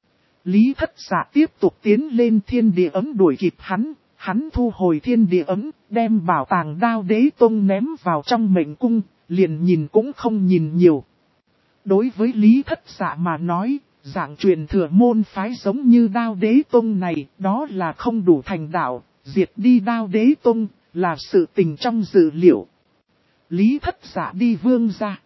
Lý Thất Dạ tiếp tục tiến lên thiên địa ấm đuổi kịp hắn thu hồi thiên địa ấm, đem bảo tàng Đao Đế Tông ném vào trong mệnh cung, liền nhìn cũng không nhìn nhiều. Đối với Lý Thất Dạ mà nói, dạng truyền thừa môn phái giống như Đao Đế Tông này, đó là không đủ thành đạo, diệt đi Đao Đế Tông, là sự tình trong dự liệu. Lý Thất Dạ đi vương ra.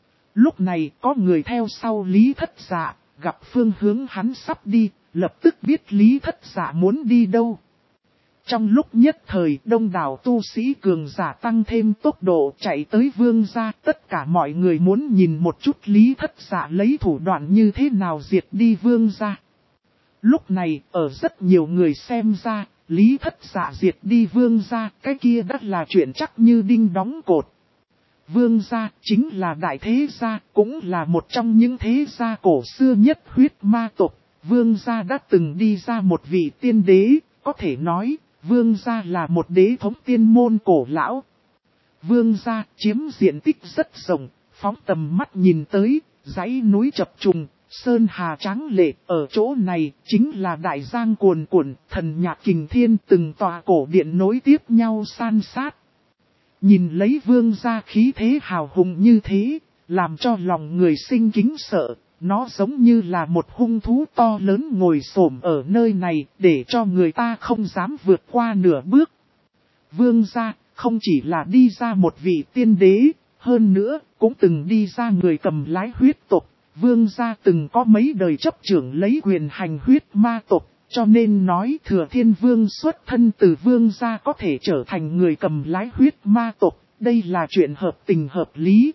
Lúc này có người theo sau Lý Thất Dạ, gặp phương hướng hắn sắp đi, lập tức biết Lý Thất Dạ muốn đi đâu. Trong lúc nhất thời đông đảo tu sĩ cường giả tăng thêm tốc độ chạy tới vương gia, tất cả mọi người muốn nhìn một chút Lý Thất Dạ lấy thủ đoạn như thế nào diệt đi vương gia. Lúc này, ở rất nhiều người xem ra, Lý Thất Dạ diệt đi vương gia, cái kia đã là chuyện chắc như đinh đóng cột. Vương gia chính là đại thế gia, cũng là một trong những thế gia cổ xưa nhất huyết ma tộc. Vương gia đã từng đi ra một vị tiên đế, có thể nói, vương gia là một đế thống tiên môn cổ lão. Vương gia chiếm diện tích rất rộng, phóng tầm mắt nhìn tới, dãy núi chập trùng, sơn hà tráng lệ, ở chỗ này chính là đại giang cuồn cuộn, thần nhạc kình thiên, từng tòa cổ điện nối tiếp nhau san sát. Nhìn lấy vương gia khí thế hào hùng như thế, làm cho lòng người sinh kính sợ, nó giống như là một hung thú to lớn ngồi xổm ở nơi này, để cho người ta không dám vượt qua nửa bước. Vương gia không chỉ là đi ra một vị tiên đế, hơn nữa cũng từng đi ra người cầm lái huyết tộc. Vương gia từng có mấy đời chấp trưởng lấy quyền hành huyết ma tộc, cho nên nói Thừa Thiên Vương xuất thân từ vương gia có thể trở thành người cầm lái huyết ma tộc, đây là chuyện hợp tình hợp lý.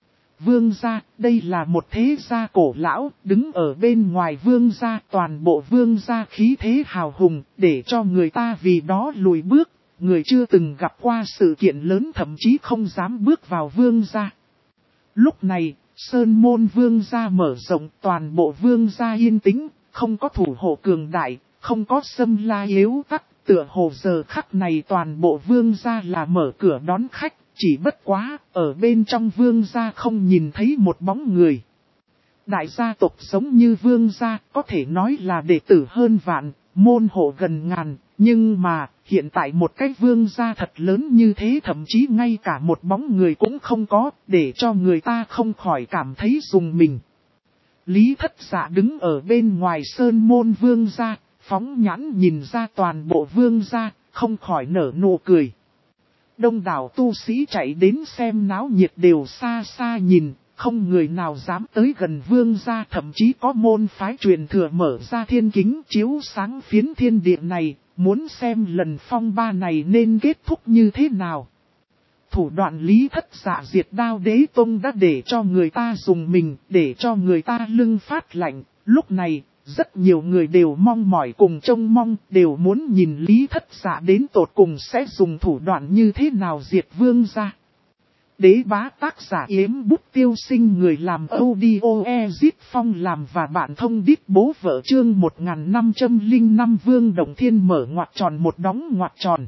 Vương gia, đây là một thế gia cổ lão, đứng ở bên ngoài vương gia, toàn bộ vương gia khí thế hào hùng, để cho người ta vì đó lùi bước, người chưa từng gặp qua sự kiện lớn thậm chí không dám bước vào vương gia. Lúc này, Sơn môn vương gia mở rộng, toàn bộ vương gia yên tĩnh, không có thủ hộ cường đại, không có xâm la yếu tắc, tựa hồ giờ khắc này toàn bộ vương gia là mở cửa đón khách, chỉ bất quá, ở bên trong vương gia không nhìn thấy một bóng người. Đại gia tộc giống như vương gia, có thể nói là đệ tử hơn vạn, môn hộ gần ngàn, nhưng mà, hiện tại một cái vương gia thật lớn như thế thậm chí ngay cả một bóng người cũng không có, để cho người ta không khỏi cảm thấy rùng mình. Lý Thất Dạ đứng ở bên ngoài sơn môn vương gia, phóng nhãn nhìn ra toàn bộ vương gia, không khỏi nở nụ cười. Đông đảo tu sĩ chạy đến xem náo nhiệt đều xa xa nhìn, không người nào dám tới gần vương gia, thậm chí có môn phái truyền thừa mở ra thiên kính chiếu sáng phiến thiên địa này, muốn xem lần phong ba này nên kết thúc như thế nào. Thủ đoạn Lý Thất Dạ diệt Đao Đế Tông đã để cho người ta dùng mình, để cho người ta lưng phát lạnh. Lúc này, rất nhiều người đều mong mỏi cùng trông mong, đều muốn nhìn Lý Thất Dạ đến tột cùng sẽ dùng thủ đoạn như thế nào diệt vương gia. Đế bá tác giả Yếm Bút Tiêu Sinh, người làm audio Ezit Phong làm và bạn thông đít bố vợ chương 1505 Vương Động Thiên mở ngoặc tròn một đóng ngoặc tròn.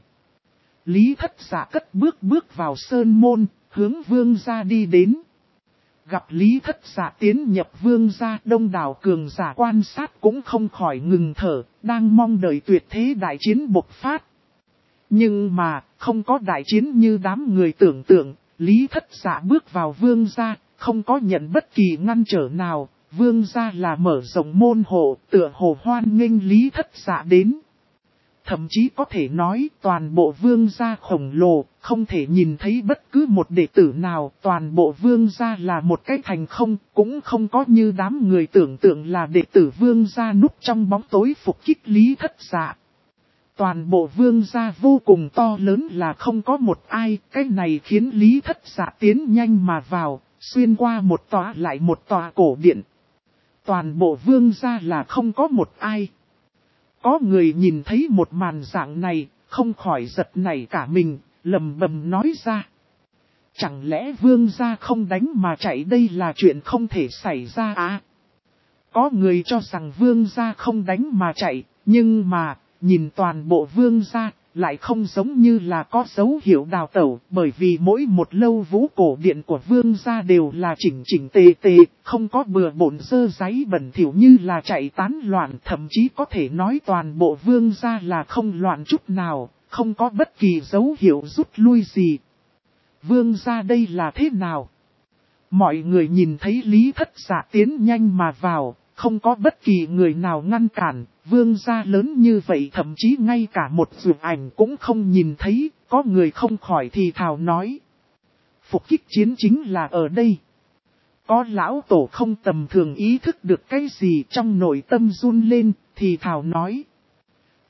Lý Thất Dạ cất bước vào sơn môn, hướng vương gia đi đến. Gặp Lý Thất Dạ tiến nhập vương gia, đông đảo cường giả quan sát cũng không khỏi ngừng thở, đang mong đợi tuyệt thế đại chiến bộc phát. Nhưng mà, không có đại chiến như đám người tưởng tượng, Lý Thất Dạ bước vào vương gia, không có nhận bất kỳ ngăn trở nào, vương gia là mở rộng môn hộ, tựa hồ hoan nghênh Lý Thất Dạ đến. Thậm chí có thể nói toàn bộ vương gia khổng lồ, không thể nhìn thấy bất cứ một đệ tử nào, toàn bộ vương gia là một cái thành không, cũng không có như đám người tưởng tượng là đệ tử vương gia núp trong bóng tối phục kích Lý Thất Dạ. Toàn bộ vương gia vô cùng to lớn là không có một ai, cái này khiến Lý Thất Dạ tiến nhanh mà vào, xuyên qua một tòa lại một tòa cổ điện. Toàn bộ vương gia là không có một ai. Có người nhìn thấy một màn dạng này, không khỏi giật nảy cả mình, lầm bầm nói ra. Chẳng lẽ vương gia không đánh mà chạy, đây là chuyện không thể xảy ra à? Có người cho rằng vương gia không đánh mà chạy, nhưng mà, nhìn toàn bộ vương gia, lại không giống như là có dấu hiệu đào tẩu, bởi vì mỗi một lâu vũ cổ điện của vương gia đều là chỉnh chỉnh tề tề, không có bừa bộn dơ dáy bẩn thỉu như là chạy tán loạn, thậm chí có thể nói toàn bộ vương gia là không loạn chút nào, không có bất kỳ dấu hiệu rút lui gì. Vương gia đây là thế nào? Mọi người nhìn thấy Lý Thất Dạ tiến nhanh mà vào, không có bất kỳ người nào ngăn cản, vương gia lớn như vậy thậm chí ngay cả một dược ảnh cũng không nhìn thấy, có người không khỏi thì thào nói. Phục kích chiến chính là ở đây. Có lão tổ không tầm thường ý thức được cái gì trong nội tâm run lên, thì thào nói.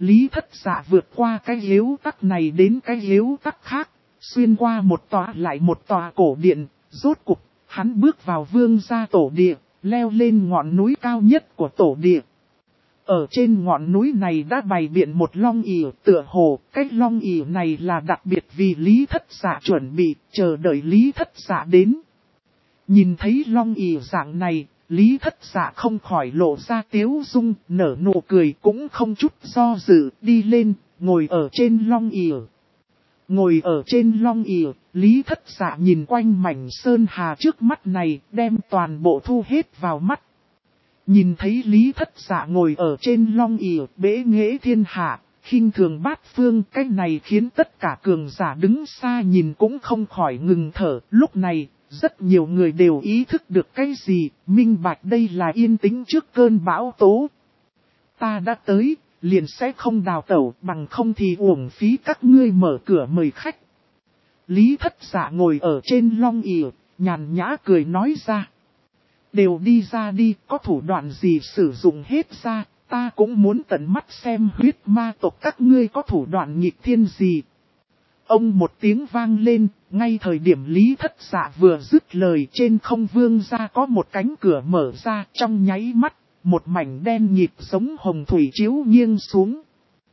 Lý Thất Dạ vượt qua cái yếu tắc này đến cái yếu tắc khác, xuyên qua một tòa lại một tòa cổ điện, rốt cục, hắn bước vào vương gia tổ địa, leo lên ngọn núi cao nhất của tổ địa. Ở trên ngọn núi này đã bày biện một long ỷ, tựa hồ, cái long ỷ này là đặc biệt vì Lý Thất Dạ chuẩn bị, chờ đợi Lý Thất Dạ đến. Nhìn thấy long ỷ dạng này, Lý Thất Dạ không khỏi lộ ra tiếu dung, nở nụ cười cũng không chút do dự, đi lên, ngồi ở trên long ỷ. Ngồi ở trên long ỷ, Lý Thất Dạ nhìn quanh mảnh sơn hà trước mắt này, đem toàn bộ thu hết vào mắt. Nhìn thấy Lý Thất Dạ ngồi ở trên long ỷ, bế nghệ thiên hạ, khinh thường bát phương, cái này khiến tất cả cường giả đứng xa nhìn cũng không khỏi ngừng thở. Lúc này, rất nhiều người đều ý thức được cái gì, minh bạch đây là yên tĩnh trước cơn bão tố. Ta đã tới, liền sẽ không đào tẩu, bằng không thì uổng phí các ngươi mở cửa mời khách. Lý Thất Dạ ngồi ở trên long ỷ, nhàn nhã cười nói ra. Đều đi ra đi, có thủ đoạn gì sử dụng hết ra, ta cũng muốn tận mắt xem huyết ma tộc các ngươi có thủ đoạn nghịch thiên gì. Ông một tiếng vang lên, ngay thời điểm Lý Thất Dạ vừa dứt lời, trên không vương ra có một cánh cửa mở ra, trong nháy mắt, một mảnh đen nhịp giống hồng thủy chiếu nghiêng xuống.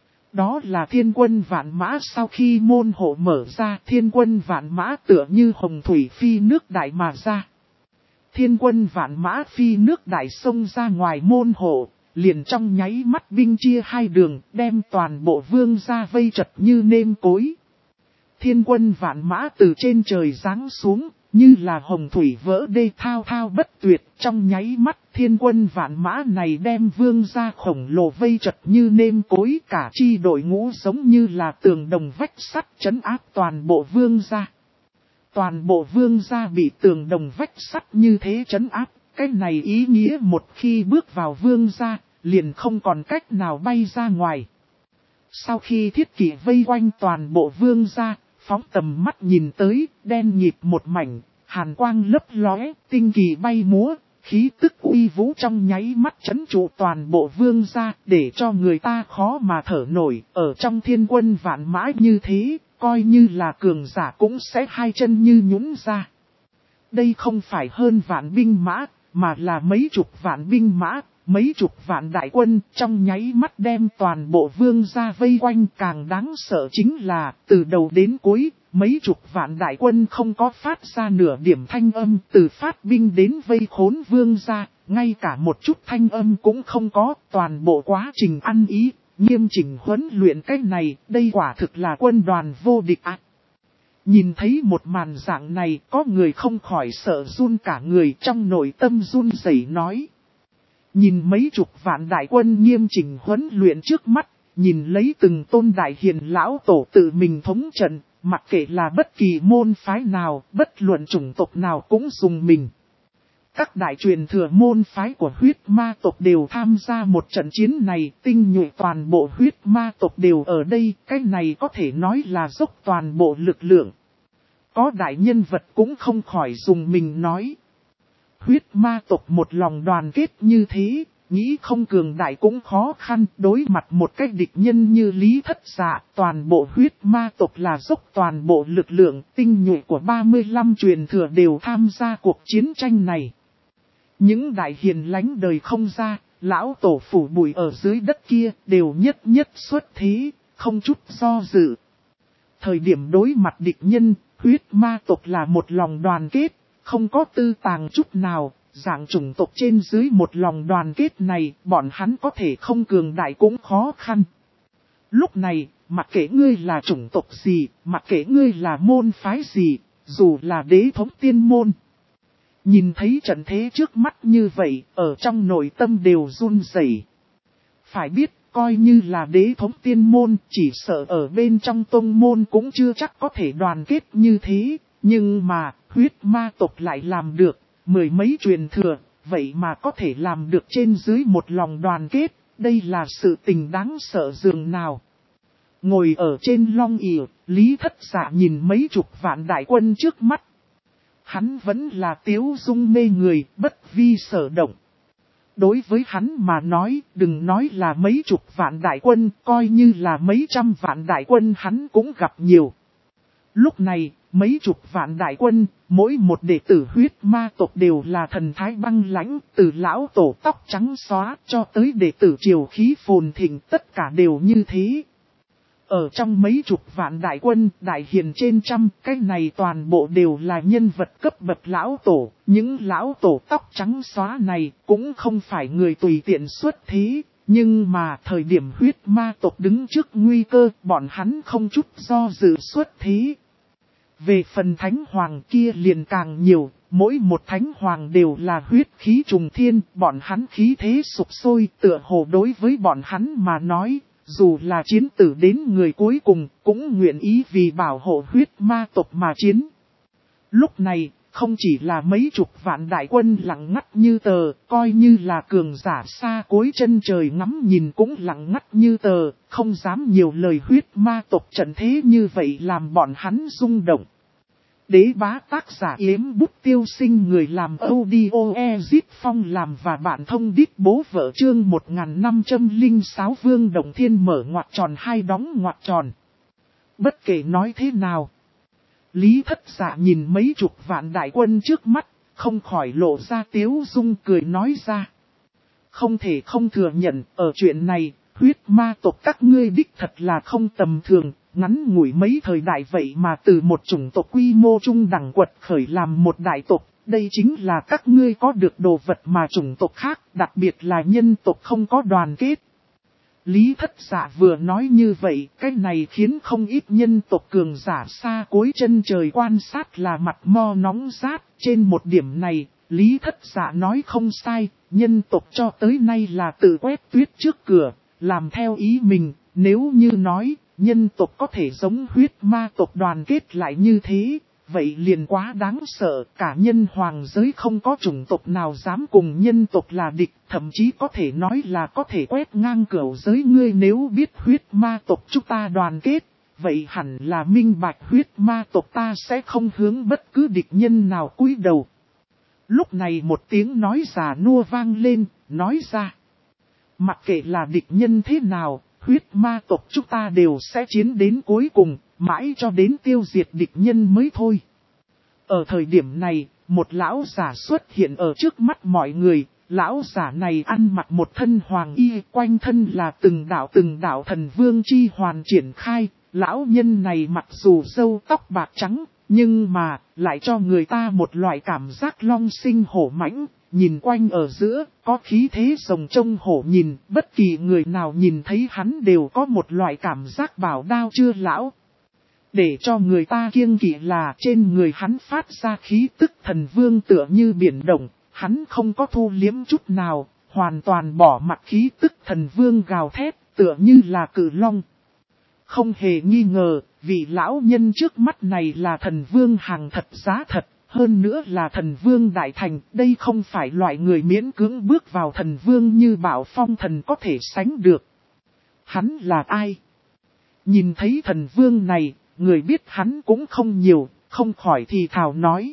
Đó là thiên quân vạn mã. Sau khi môn hộ mở ra, thiên quân vạn mã tựa như hồng thủy phi nước đại mà ra. Thiên quân vạn mã phi nước đại xông ra ngoài môn hộ, liền trong nháy mắt binh chia hai đường, đem toàn bộ vương ra vây chật như nêm cối. Thiên quân vạn mã từ trên trời giáng xuống, như là hồng thủy vỡ đê thao thao bất tuyệt. Trong nháy mắt thiên quân vạn mã này đem vương ra khổng lồ vây chật như nêm cối, cả chi đội ngũ giống như là tường đồng vách sắt trấn áp toàn bộ vương ra. Toàn bộ vương gia bị tường đồng vách sắt như thế trấn áp, cái này ý nghĩa một khi bước vào vương gia, liền không còn cách nào bay ra ngoài. Sau khi thiết kỷ vây quanh toàn bộ vương gia, phóng tầm mắt nhìn tới, đen nhịp một mảnh, hàn quang lấp lóe, tinh kỳ bay múa, khí tức uy vũ trong nháy mắt trấn trụ toàn bộ vương gia, để cho người ta khó mà thở nổi, ở trong thiên quân vạn mã như thế. Coi như là cường giả cũng sẽ hai chân như nhũn ra. Đây không phải hơn vạn binh mã, mà là mấy chục vạn binh mã, mấy chục vạn đại quân trong nháy mắt đem toàn bộ vương gia vây quanh. Càng đáng sợ chính là từ đầu đến cuối, mấy chục vạn đại quân không có phát ra nửa điểm thanh âm, từ phát binh đến vây khốn vương gia, ngay cả một chút thanh âm cũng không có, toàn bộ quá trình ăn ý. Nghiêm chỉnh huấn luyện cái này, đây quả thực là quân đoàn vô địch ạ. Nhìn thấy một màn dạng này, có người không khỏi sợ run cả người, trong nội tâm run rẩy nói. Nhìn mấy chục vạn đại quân nghiêm chỉnh huấn luyện trước mắt, nhìn lấy từng tôn đại hiền lão tổ tự mình thống trận, mặc kệ là bất kỳ môn phái nào, bất luận chủng tộc nào cũng dùng mình. Các đại truyền thừa môn phái của huyết ma tộc đều tham gia một trận chiến này, tinh nhuệ toàn bộ huyết ma tộc đều ở đây, cái này có thể nói là dốc toàn bộ lực lượng. Có đại nhân vật cũng không khỏi dùng mình nói. Huyết ma tộc một lòng đoàn kết như thế, nghĩ không cường đại cũng khó khăn, đối mặt một cái địch nhân như Lý Thất Dạ, toàn bộ huyết ma tộc là dốc toàn bộ lực lượng, tinh nhuệ của 35 truyền thừa đều tham gia cuộc chiến tranh này. Những đại hiền lánh đời không ra, lão tổ phủ bụi ở dưới đất kia đều nhất nhất xuất thế, không chút do dự. Thời điểm đối mặt địch nhân, huyết ma tộc là một lòng đoàn kết, không có tư tàng chút nào, dạng chủng tộc trên dưới một lòng đoàn kết này, bọn hắn có thể không cường đại cũng khó khăn. Lúc này, mặc kệ ngươi là chủng tộc gì, mặc kệ ngươi là môn phái gì, dù là đế thống tiên môn. Nhìn thấy trận thế trước mắt như vậy, ở trong nội tâm đều run rẩy. Phải biết, coi như là đế thống tiên môn, chỉ sợ ở bên trong tông môn cũng chưa chắc có thể đoàn kết như thế. Nhưng mà, huyết ma tộc lại làm được, mười mấy truyền thừa, vậy mà có thể làm được trên dưới một lòng đoàn kết, đây là sự tình đáng sợ dường nào. Ngồi ở trên long ỷ, Lý Thất Dạ nhìn mấy chục vạn đại quân trước mắt. Hắn vẫn là tiếu dung mê người, bất vi sở động. đối với hắn mà nói, đừng nói là mấy chục vạn đại quân, coi như là mấy trăm vạn đại quân hắn cũng gặp nhiều. Lúc này, mấy chục vạn đại quân, mỗi một đệ tử huyết ma tộc đều là thần thái băng lãnh, từ lão tổ tóc trắng xóa cho tới đệ tử triều khí phồn thịnh, tất cả đều như thế. Ở trong mấy chục vạn đại quân, đại hiền trên trăm, cái này toàn bộ đều là nhân vật cấp bậc lão tổ. Những lão tổ tóc trắng xóa này cũng không phải người tùy tiện xuất thế. Nhưng mà thời điểm huyết ma tộc đứng trước nguy cơ, bọn hắn không chút do dự xuất thế. Về phần thánh hoàng kia liền càng nhiều, mỗi một thánh hoàng đều là huyết khí trùng thiên, bọn hắn khí thế sục sôi, tựa hồ đối với bọn hắn mà nói. Dù là chiến tử đến người cuối cùng, cũng nguyện ý vì bảo hộ huyết ma tộc mà chiến. Lúc này, không chỉ là mấy chục vạn đại quân lặng ngắt như tờ, coi như là cường giả xa cuối chân trời ngắm nhìn cũng lặng ngắt như tờ, không dám nhiều lời huyết ma tộc trận thế như vậy làm bọn hắn rung động. Đế bá tác giả yếm bút tiêu sinh người làm audio Ezit Phong làm và bạn thông đít bố vợ chương 1506 Vương Động Thiên mở ngoặc tròn hai đóng ngoặc tròn. Bất kể nói thế nào, Lý Thất Dạ nhìn mấy chục vạn đại quân trước mắt, không khỏi lộ ra tiếu dung cười nói ra. Không thể không thừa nhận, ở chuyện này, huyết ma tộc các ngươi đích thật là không tầm thường. Ngắn ngủi mấy thời đại vậy mà từ một chủng tộc quy mô trung đẳng quật khởi làm một đại tộc, đây chính là các ngươi có được đồ vật mà chủng tộc khác, đặc biệt là nhân tộc không có đoàn kết. Lý Thất Dạ vừa nói như vậy, cái này khiến không ít nhân tộc cường giả xa cuối chân trời quan sát là mặt mo nóng rát, trên một điểm này, Lý Thất Dạ nói không sai, nhân tộc cho tới nay là tự quét tuyết trước cửa, làm theo ý mình, nếu như nói, nhân tộc có thể giống huyết ma tộc đoàn kết lại như thế, vậy liền quá đáng sợ, cả nhân hoàng giới không có chủng tộc nào dám cùng nhân tộc là địch, thậm chí có thể nói là có thể quét ngang cửu giới ngươi nếu biết huyết ma tộc chúng ta đoàn kết, vậy hẳn là minh bạch huyết ma tộc ta sẽ không hướng bất cứ địch nhân nào cúi đầu. Lúc này một tiếng nói già nua vang lên, nói ra, mặc kệ là địch nhân thế nào, huyết ma tộc chúng ta đều sẽ chiến đến cuối cùng, mãi cho đến tiêu diệt địch nhân mới thôi. Ở thời điểm này, một lão giả xuất hiện ở trước mắt mọi người, lão giả này ăn mặc một thân hoàng y, quanh thân là từng đạo thần vương chi hoàn triển khai, lão nhân này mặc dù râu tóc bạc trắng, nhưng mà lại cho người ta một loại cảm giác long sinh hổ mãnh. Nhìn quanh ở giữa, có khí thế rồng trông hổ nhìn, bất kỳ người nào nhìn thấy hắn đều có một loại cảm giác bảo đao chưa lão. Để cho người ta kiêng kỵ là trên người hắn phát ra khí tức thần vương tựa như biển động, hắn không có thu liếm chút nào, hoàn toàn bỏ mặc khí tức thần vương gào thét, tựa như là cự long. Không hề nghi ngờ, vị lão nhân trước mắt này là thần vương hàng thật giá thật. Hơn nữa là thần vương đại thành, đây không phải loại người miễn cưỡng bước vào thần vương như Bảo Phong thần có thể sánh được. Hắn là ai? Nhìn thấy thần vương này, người biết hắn cũng không nhiều, không khỏi thì thào nói.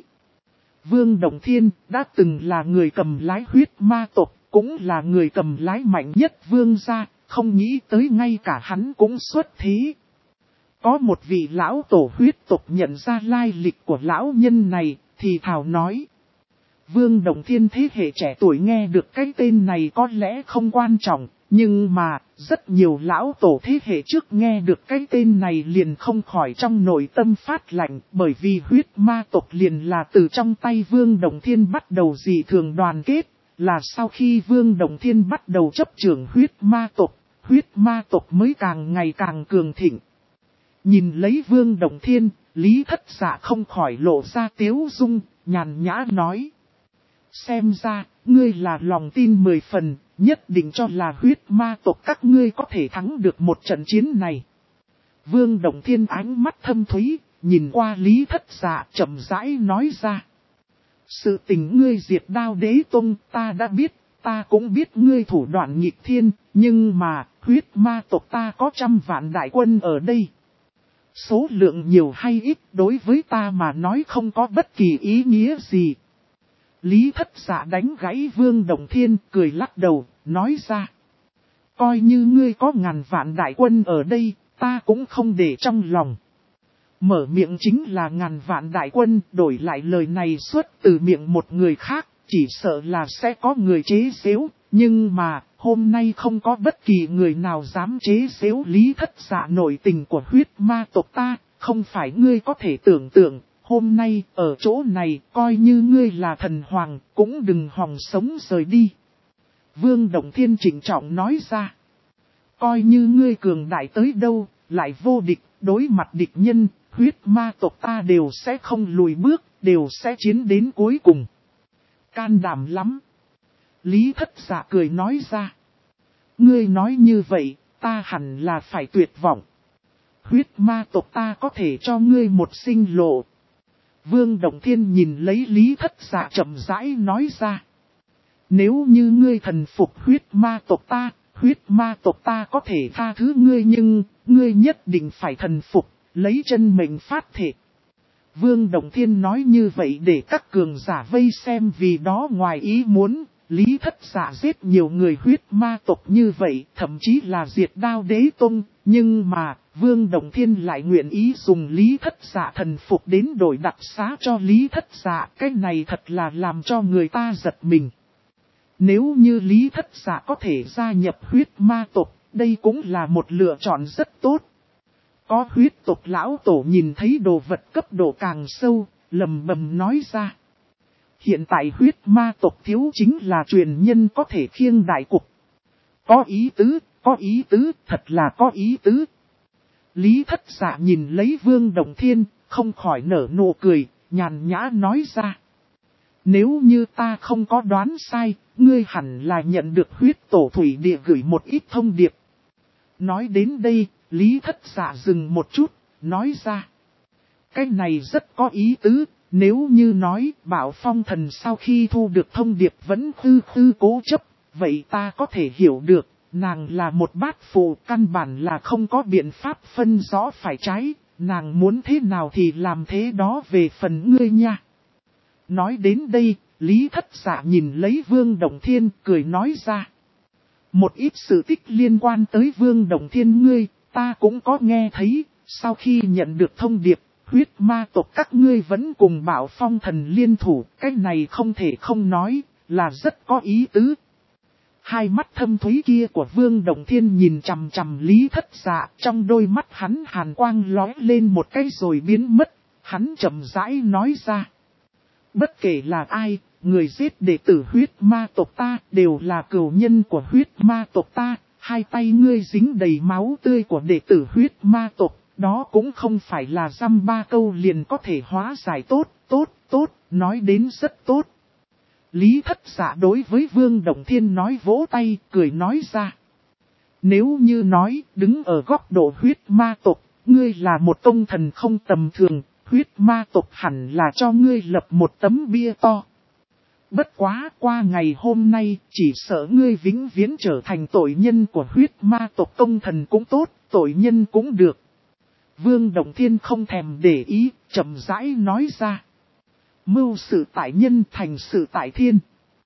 Vương Động Thiên đã từng là người cầm lái huyết ma tộc, cũng là người cầm lái mạnh nhất vương gia, không nghĩ tới ngay cả hắn cũng xuất thế. Có một vị lão tổ huyết tộc nhận ra lai lịch của lão nhân này, thì thào nói. Vương Động Thiên thế hệ trẻ tuổi nghe được cái tên này có lẽ không quan trọng, nhưng mà, rất nhiều lão tổ thế hệ trước nghe được cái tên này liền không khỏi trong nội tâm phát lạnh, bởi vì huyết ma tộc liền là từ trong tay Vương Động Thiên bắt đầu dị thường đoàn kết, là sau khi Vương Động Thiên bắt đầu chấp trưởng huyết ma tộc mới càng ngày càng cường thịnh. Nhìn lấy Vương Động Thiên, Lý Thất Dạ không khỏi lộ ra tiếu dung, nhàn nhã nói. Xem ra, ngươi là lòng tin 10 phần, nhất định cho là huyết ma tộc các ngươi có thể thắng được một trận chiến này. Vương Động Thiên ánh mắt thâm thúy, nhìn qua Lý Thất Dạ chậm rãi nói ra. Sự tình ngươi diệt Đao Đế Tông ta đã biết, ta cũng biết ngươi thủ đoạn nghịch thiên, nhưng mà huyết ma tộc ta có 100 vạn đại quân ở đây. Số lượng nhiều hay ít đối với ta mà nói không có bất kỳ ý nghĩa gì. Lý Thất Dạ đánh gãy Vương Động Thiên, cười lắc đầu, nói ra. Coi như ngươi có ngàn vạn đại quân ở đây, ta cũng không để trong lòng. Mở miệng chính là ngàn vạn đại quân, đổi lại lời này xuất từ miệng một người khác, chỉ sợ là sẽ có người chế giễu, nhưng mà, hôm nay không có bất kỳ người nào dám chế giễu Lý Thất Dạ nội tình của huyết ma tộc ta, không phải ngươi có thể tưởng tượng, hôm nay ở chỗ này, coi như ngươi là thần hoàng, cũng đừng hòng sống rời đi. Vương Động Thiên trịnh trọng nói ra, coi như ngươi cường đại tới đâu, lại vô địch, đối mặt địch nhân, huyết ma tộc ta đều sẽ không lùi bước, đều sẽ chiến đến cuối cùng. Can đảm lắm. Lý Thất Dạ cười nói ra. Ngươi nói như vậy, ta hẳn là phải tuyệt vọng. Huyết ma tộc ta có thể cho ngươi một sinh lộ. Vương Động Thiên nhìn lấy Lý Thất Dạ chậm rãi nói ra. Nếu như ngươi thần phục huyết ma tộc ta có thể tha thứ ngươi, nhưng ngươi nhất định phải thần phục, lấy chân mệnh phát thể. Vương Động Thiên nói như vậy để các cường giả vây xem, vì đó ngoài ý muốn, Lý Thất Dạ giết nhiều người huyết ma tộc như vậy, thậm chí là diệt Đao Đế Tông, nhưng mà, Vương Động Thiên lại nguyện ý dùng Lý Thất Dạ thần phục đến đổi đặc xá cho Lý Thất Dạ, cái này thật là làm cho người ta giật mình. Nếu như Lý Thất Dạ có thể gia nhập huyết ma tộc, đây cũng là một lựa chọn rất tốt. Có huyết tộc lão tổ nhìn thấy đồ vật cấp độ càng sâu, lầm bầm nói ra. Hiện tại huyết ma tộc thiếu chính là truyền nhân có thể khiêng đại cục. Có ý tứ, thật là có ý tứ. Lý Thất Dạ nhìn lấy Vương Động Thiên, không khỏi nở nụ cười, nhàn nhã nói ra. Nếu như ta không có đoán sai, ngươi hẳn là nhận được huyết tổ thủy địa gửi một ít thông điệp. Nói đến đây, Lý Thất Dạ dừng một chút, nói ra. Cái này rất có ý tứ, nếu như nói Bảo Phong Thần sau khi thu được thông điệp vẫn khư cố chấp, vậy ta có thể hiểu được, nàng là một bát phụ, căn bản là không có biện pháp phân rõ phải trái, nàng muốn thế nào thì làm thế đó về phần ngươi nha. Nói đến đây, Lý Thất Dạ nhìn lấy Vương Động Thiên cười nói ra. Một ít sự tích liên quan tới Vương Động Thiên ngươi, ta cũng có nghe thấy, sau khi nhận được thông điệp, huyết ma tộc các ngươi vẫn cùng Bảo Phong Thần liên thủ, cái này không thể không nói, là rất có ý tứ. Hai mắt thâm thúy kia của Vương Động Thiên nhìn chằm chằm Lý Thất Dạ, trong đôi mắt hắn hàn quang lóe lên một cái rồi biến mất, hắn chậm rãi nói ra. Bất kể là ai, người giết đệ tử huyết ma tộc ta đều là cừu nhân của huyết ma tộc ta, hai tay ngươi dính đầy máu tươi của đệ tử huyết ma tộc, đó cũng không phải là dăm ba câu liền có thể hóa giải. Tốt, nói đến rất tốt. Lý Thất Dạ đối với Vương Động Thiên nói vỗ tay, cười nói ra. Nếu như nói, đứng ở góc độ huyết ma tộc, ngươi là một công thần không tầm thường, huyết ma tộc hẳn là cho ngươi lập một tấm bia to. Bất quá qua ngày hôm nay, chỉ sợ ngươi vĩnh viễn trở thành tội nhân của huyết ma tộc, công thần cũng tốt, tội nhân cũng được. Vương Động Thiên không thèm để ý, chậm rãi nói ra. Mưu sự tại nhân, thành sự tại thiên.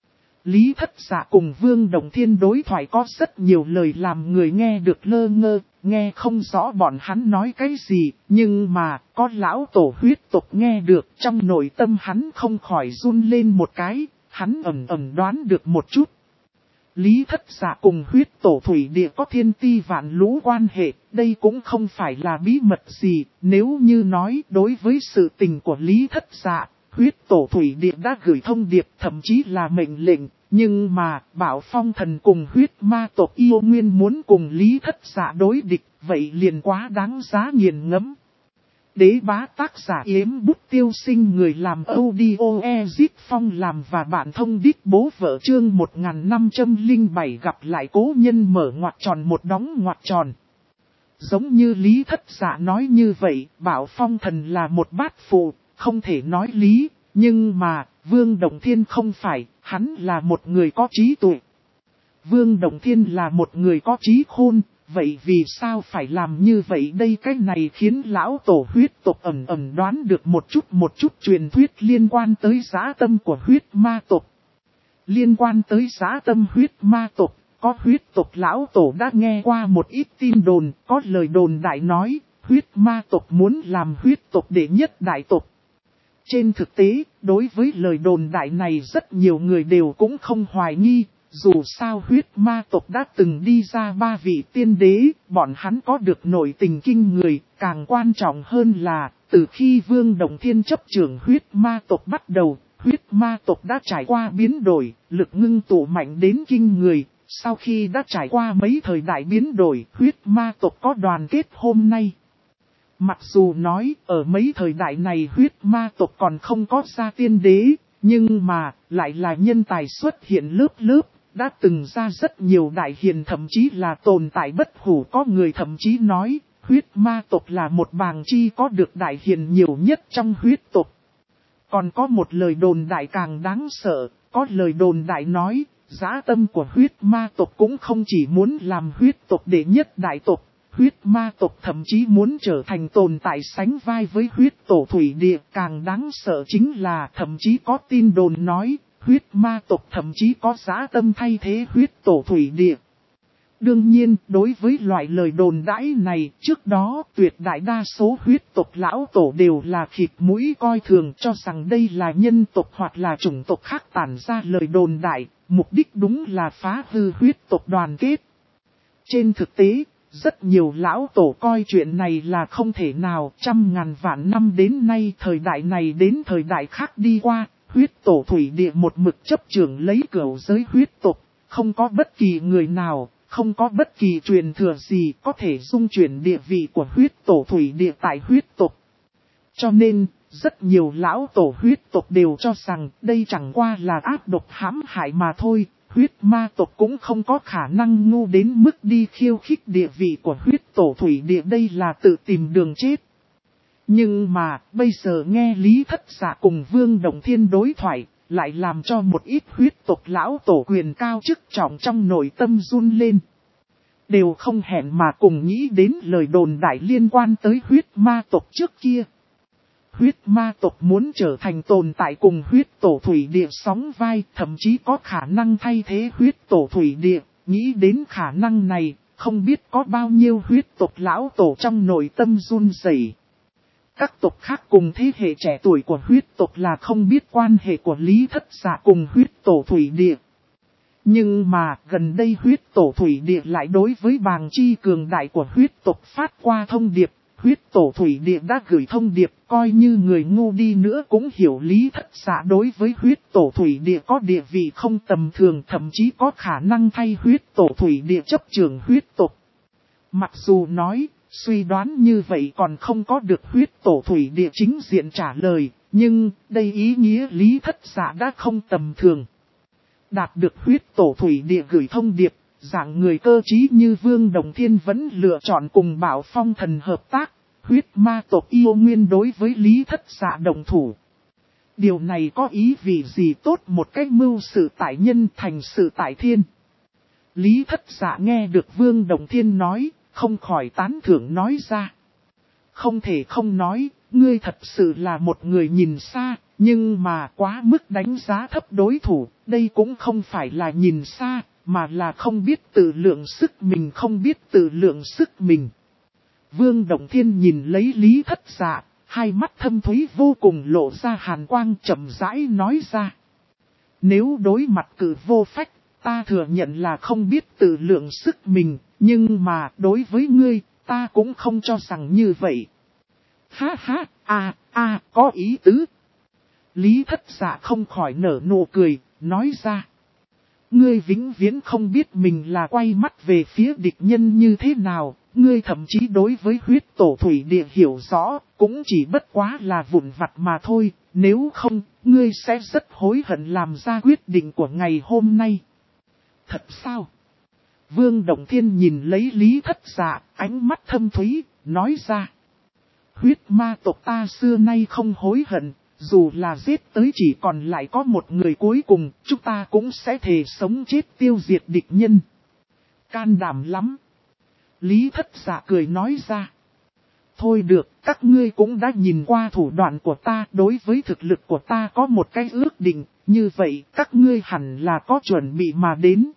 Lý Thất Dạ cùng Vương Động Thiên đối thoại có rất nhiều lời làm người nghe được lơ ngơ, nghe không rõ bọn hắn nói cái gì, nhưng mà có lão tổ huyết tộc nghe được, trong nội tâm hắn không khỏi run lên một cái, hắn ẩn đoán được một chút. Lý Thất Dạ cùng huyết tổ thủy địa có thiên ti vạn lũ quan hệ, đây cũng không phải là bí mật gì, nếu như nói đối với sự tình của Lý Thất Dạ, huyết tổ thủy địa đã gửi thông điệp thậm chí là mệnh lệnh, nhưng mà Bảo Phong Thần cùng huyết ma tộc yêu nguyên muốn cùng Lý Thất Dạ đối địch, vậy liền quá đáng giá nghiền ngẫm. Đế bá tác giả Yếm Bút Tiêu Sinh, người làm audio Ezit Phong làm và bạn thông đích bố vợ chương 1507 gặp lại cố nhân mở ngoặc tròn một đóng ngoặc tròn. Giống như Lý Thất Dạ nói như vậy, Bảo Phong Thần là một bát phụ, không thể nói lý, nhưng mà Vương Động Thiên không phải, hắn là một người có trí tuệ. Vương Động Thiên là một người có trí khôn, vậy vì sao phải làm như vậy đây? Cái này khiến lão tổ huyết tộc ẩn ẩn đoán được một chút truyền thuyết liên quan tới dã tâm của huyết ma tộc. Liên quan tới dã tâm huyết ma tộc, có huyết tộc lão tổ đã nghe qua một ít tin đồn, có lời đồn đại nói, huyết ma tộc muốn làm huyết tộc đệ nhất đại tộc. Trên thực tế, đối với lời đồn đại này rất nhiều người đều cũng không hoài nghi, dù sao huyết ma tộc đã từng đi ra 3 vị tiên đế, bọn hắn có được nội tình kinh người, càng quan trọng hơn là, từ khi Vương Đồng Thiên chấp trưởng huyết ma tộc bắt đầu, huyết ma tộc đã trải qua biến đổi, lực ngưng tụ mạnh đến kinh người, sau khi đã trải qua mấy thời đại biến đổi, huyết ma tộc có đoàn kết hôm nay. Mặc dù nói, ở mấy thời đại này huyết ma tộc còn không có ra tiên đế, nhưng mà, lại là nhân tài xuất hiện lớp lớp, đã từng ra rất nhiều đại hiền thậm chí là tồn tại bất hủ. Có người thậm chí nói, huyết ma tộc là một bàng chi có được đại hiền nhiều nhất trong huyết tộc. Còn có một lời đồn đại càng đáng sợ, có lời đồn đại nói, dã tâm của huyết ma tộc cũng không chỉ muốn làm huyết tộc đệ nhất đại tộc. Huyết ma tộc thậm chí muốn trở thành tồn tại sánh vai với huyết tổ thủy địa. Càng đáng sợ chính là thậm chí có tin đồn nói, huyết ma tộc thậm chí có dã tâm thay thế huyết tổ thủy địa. Đương nhiên, đối với loại lời đồn đãi này, trước đó tuyệt đại đa số huyết tộc lão tổ đều là khịt mũi coi thường, cho rằng đây là nhân tộc hoặc là chủng tộc khác tản ra lời đồn đại, mục đích đúng là phá hư huyết tộc đoàn kết. Trên thực tế, rất nhiều lão tổ coi chuyện này là không thể nào, trăm ngàn vạn năm đến nay thời đại này đến thời đại khác đi qua, huyết tổ thủy địa một mực chấp trưởng lấy cửu giới huyết tộc, không có bất kỳ người nào, không có bất kỳ truyền thừa gì có thể dung chuyển địa vị của huyết tổ thủy địa tại huyết tộc. Cho nên, rất nhiều lão tổ huyết tộc đều cho rằng đây chẳng qua là ác độc hãm hại mà thôi. Huyết ma tộc cũng không có khả năng ngu đến mức đi khiêu khích địa vị của huyết tổ thủy địa, đây là tự tìm đường chết. Nhưng mà, bây giờ nghe Lý Thất Dạ cùng Vương Đồng Thiên đối thoại, lại làm cho một ít huyết tộc lão tổ quyền cao chức trọng trong nội tâm run lên. Đều không hẹn mà cùng nghĩ đến lời đồn đại liên quan tới huyết ma tộc trước kia. Huyết ma tộc muốn trở thành tồn tại cùng huyết tổ thủy địa sóng vai, thậm chí có khả năng thay thế huyết tổ thủy địa. Nghĩ đến khả năng này, không biết có bao nhiêu huyết tộc lão tổ trong nội tâm run rẩy. Các tộc khác cùng thế hệ trẻ tuổi của huyết tộc là không biết quan hệ của Lý Thất Dạ cùng huyết tổ thủy địa. Nhưng mà gần đây huyết tổ thủy địa lại đối với bàng chi cường đại của huyết tộc phát qua thông điệp. Huyết tổ thủy địa đã gửi thông điệp, coi như người ngu đi nữa cũng hiểu Lý Thất Dạ đối với huyết tổ thủy địa có địa vị không tầm thường, thậm chí có khả năng thay huyết tổ thủy địa chấp trưởng huyết tộc. Mặc dù nói, suy đoán như vậy còn không có được huyết tổ thủy địa chính diện trả lời, nhưng đây ý nghĩa Lý Thất Dạ đã không tầm thường. Đạt được huyết tổ thủy địa gửi thông điệp, dạng người cơ trí như Vương Đồng Thiên vẫn lựa chọn cùng Bảo Phong Thần hợp tác, huyết ma tộc yêu nguyên đối với Lý Thất Dạ đồng thủ. Điều này có ý vị gì tốt, một cách mưu sự tại nhân thành sự tại thiên. Lý Thất Dạ nghe được Vương Đồng Thiên nói, không khỏi tán thưởng nói ra. Không thể không nói, ngươi thật sự là một người nhìn xa, nhưng mà quá mức đánh giá thấp đối thủ, đây cũng không phải là nhìn xa, mà là không biết tự lượng sức mình, không biết tự lượng sức mình. Vương Đồng Thiên nhìn lấy Lý Thất Dạ, hai mắt thâm thúy vô cùng lộ ra hàn quang, chậm rãi nói ra. Nếu đối mặt cử vô phách, ta thừa nhận là không biết tự lượng sức mình, nhưng mà đối với ngươi, ta cũng không cho rằng như vậy. Ha ha, có ý tứ. Lý Thất Dạ không khỏi nở nụ cười, nói ra. Ngươi vĩnh viễn không biết mình là quay mắt về phía địch nhân như thế nào, ngươi thậm chí đối với huyết tổ thủy địa hiểu rõ, cũng chỉ bất quá là vụn vặt mà thôi, nếu không, ngươi sẽ rất hối hận làm ra quyết định của ngày hôm nay. Thật sao? Vương Đồng Thiên nhìn lấy Lý Thất Dạ, ánh mắt thâm thúy, nói ra. Huyết ma tộc ta xưa nay không hối hận, dù là giết tới chỉ còn lại có một người cuối cùng, chúng ta cũng sẽ thề sống chết tiêu diệt địch nhân. Can đảm lắm. Lý Thất Dạ cười nói ra. Thôi được, các ngươi cũng đã nhìn qua thủ đoạn của ta, đối với thực lực của ta có một cái ước định, như vậy các ngươi hẳn là có chuẩn bị mà đến.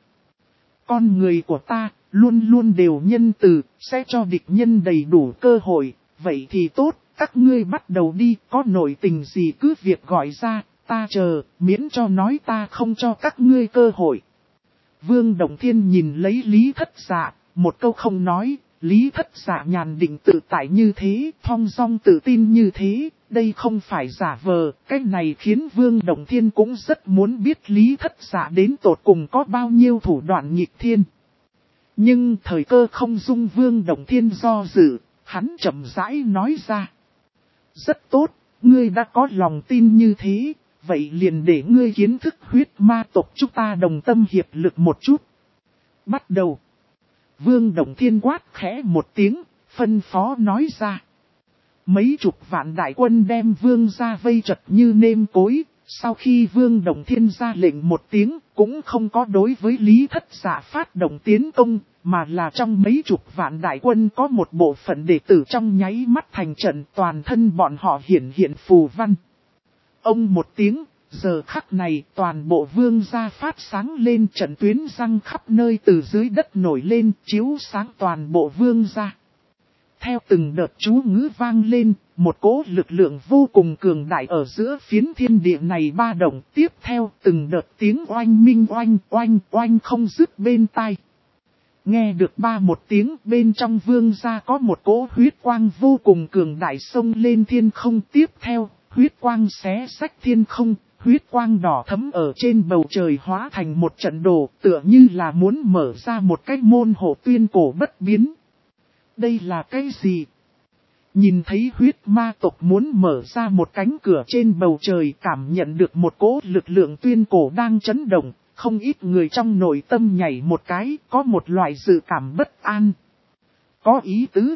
Con người của ta, luôn luôn đều nhân từ, sẽ cho địch nhân đầy đủ cơ hội, vậy thì tốt, các ngươi bắt đầu đi, có nội tình gì cứ việc gọi ra, ta chờ, miễn cho nói ta không cho các ngươi cơ hội. Vương Động Thiên nhìn lấy Lý Thất Dạ, một câu không nói, Lý Thất Dạ nhàn định tự tại như thế, thong dong tự tin như thế, đây không phải giả vờ, cái này khiến Vương Động Thiên cũng rất muốn biết Lý Thất Dạ đến tột cùng có bao nhiêu thủ đoạn nghịch thiên. Nhưng thời cơ không dung Vương Động Thiên do dự, hắn chậm rãi nói ra. Rất tốt, ngươi đã có lòng tin như thế, vậy liền để ngươi kiến thức huyết ma tộc chúng ta đồng tâm hiệp lực một chút. Bắt đầu. Vương Động Thiên quát khẽ một tiếng, phân phó nói ra. Mấy chục vạn đại quân đem vương ra vây chật như nêm cối, sau khi Vương Động Thiên ra lệnh một tiếng, cũng không có đối với Lý Thất Dạ phát động tiến công, mà là trong mấy chục vạn đại quân có một bộ phận đệ tử trong nháy mắt thành trận, toàn thân bọn họ hiện phù văn. Ông một tiếng, giờ khắc này toàn bộ vương gia phát sáng lên, trận tuyến răng khắp nơi từ dưới đất nổi lên, chiếu sáng toàn bộ vương gia. Theo từng đợt chú ngữ vang lên, một cỗ lực lượng vô cùng cường đại ở giữa phiến thiên địa này ba động, tiếp theo từng đợt tiếng oanh minh oanh oanh oanh không dứt bên tai. Nghe được ba một tiếng, bên trong vương gia có một cỗ huyết quang vô cùng cường đại xông lên thiên không, tiếp theo, huyết quang xé rách thiên không, huyết quang đỏ thấm ở trên bầu trời hóa thành một trận đồ, tựa như là muốn mở ra một cái môn hộ tuyên cổ bất biến. Đây là cái gì? Nhìn thấy huyết ma tộc muốn mở ra một cánh cửa trên bầu trời, cảm nhận được một cỗ lực lượng tuyên cổ đang chấn động, không ít người trong nội tâm nhảy một cái, có một loại dự cảm bất an. Có ý tứ.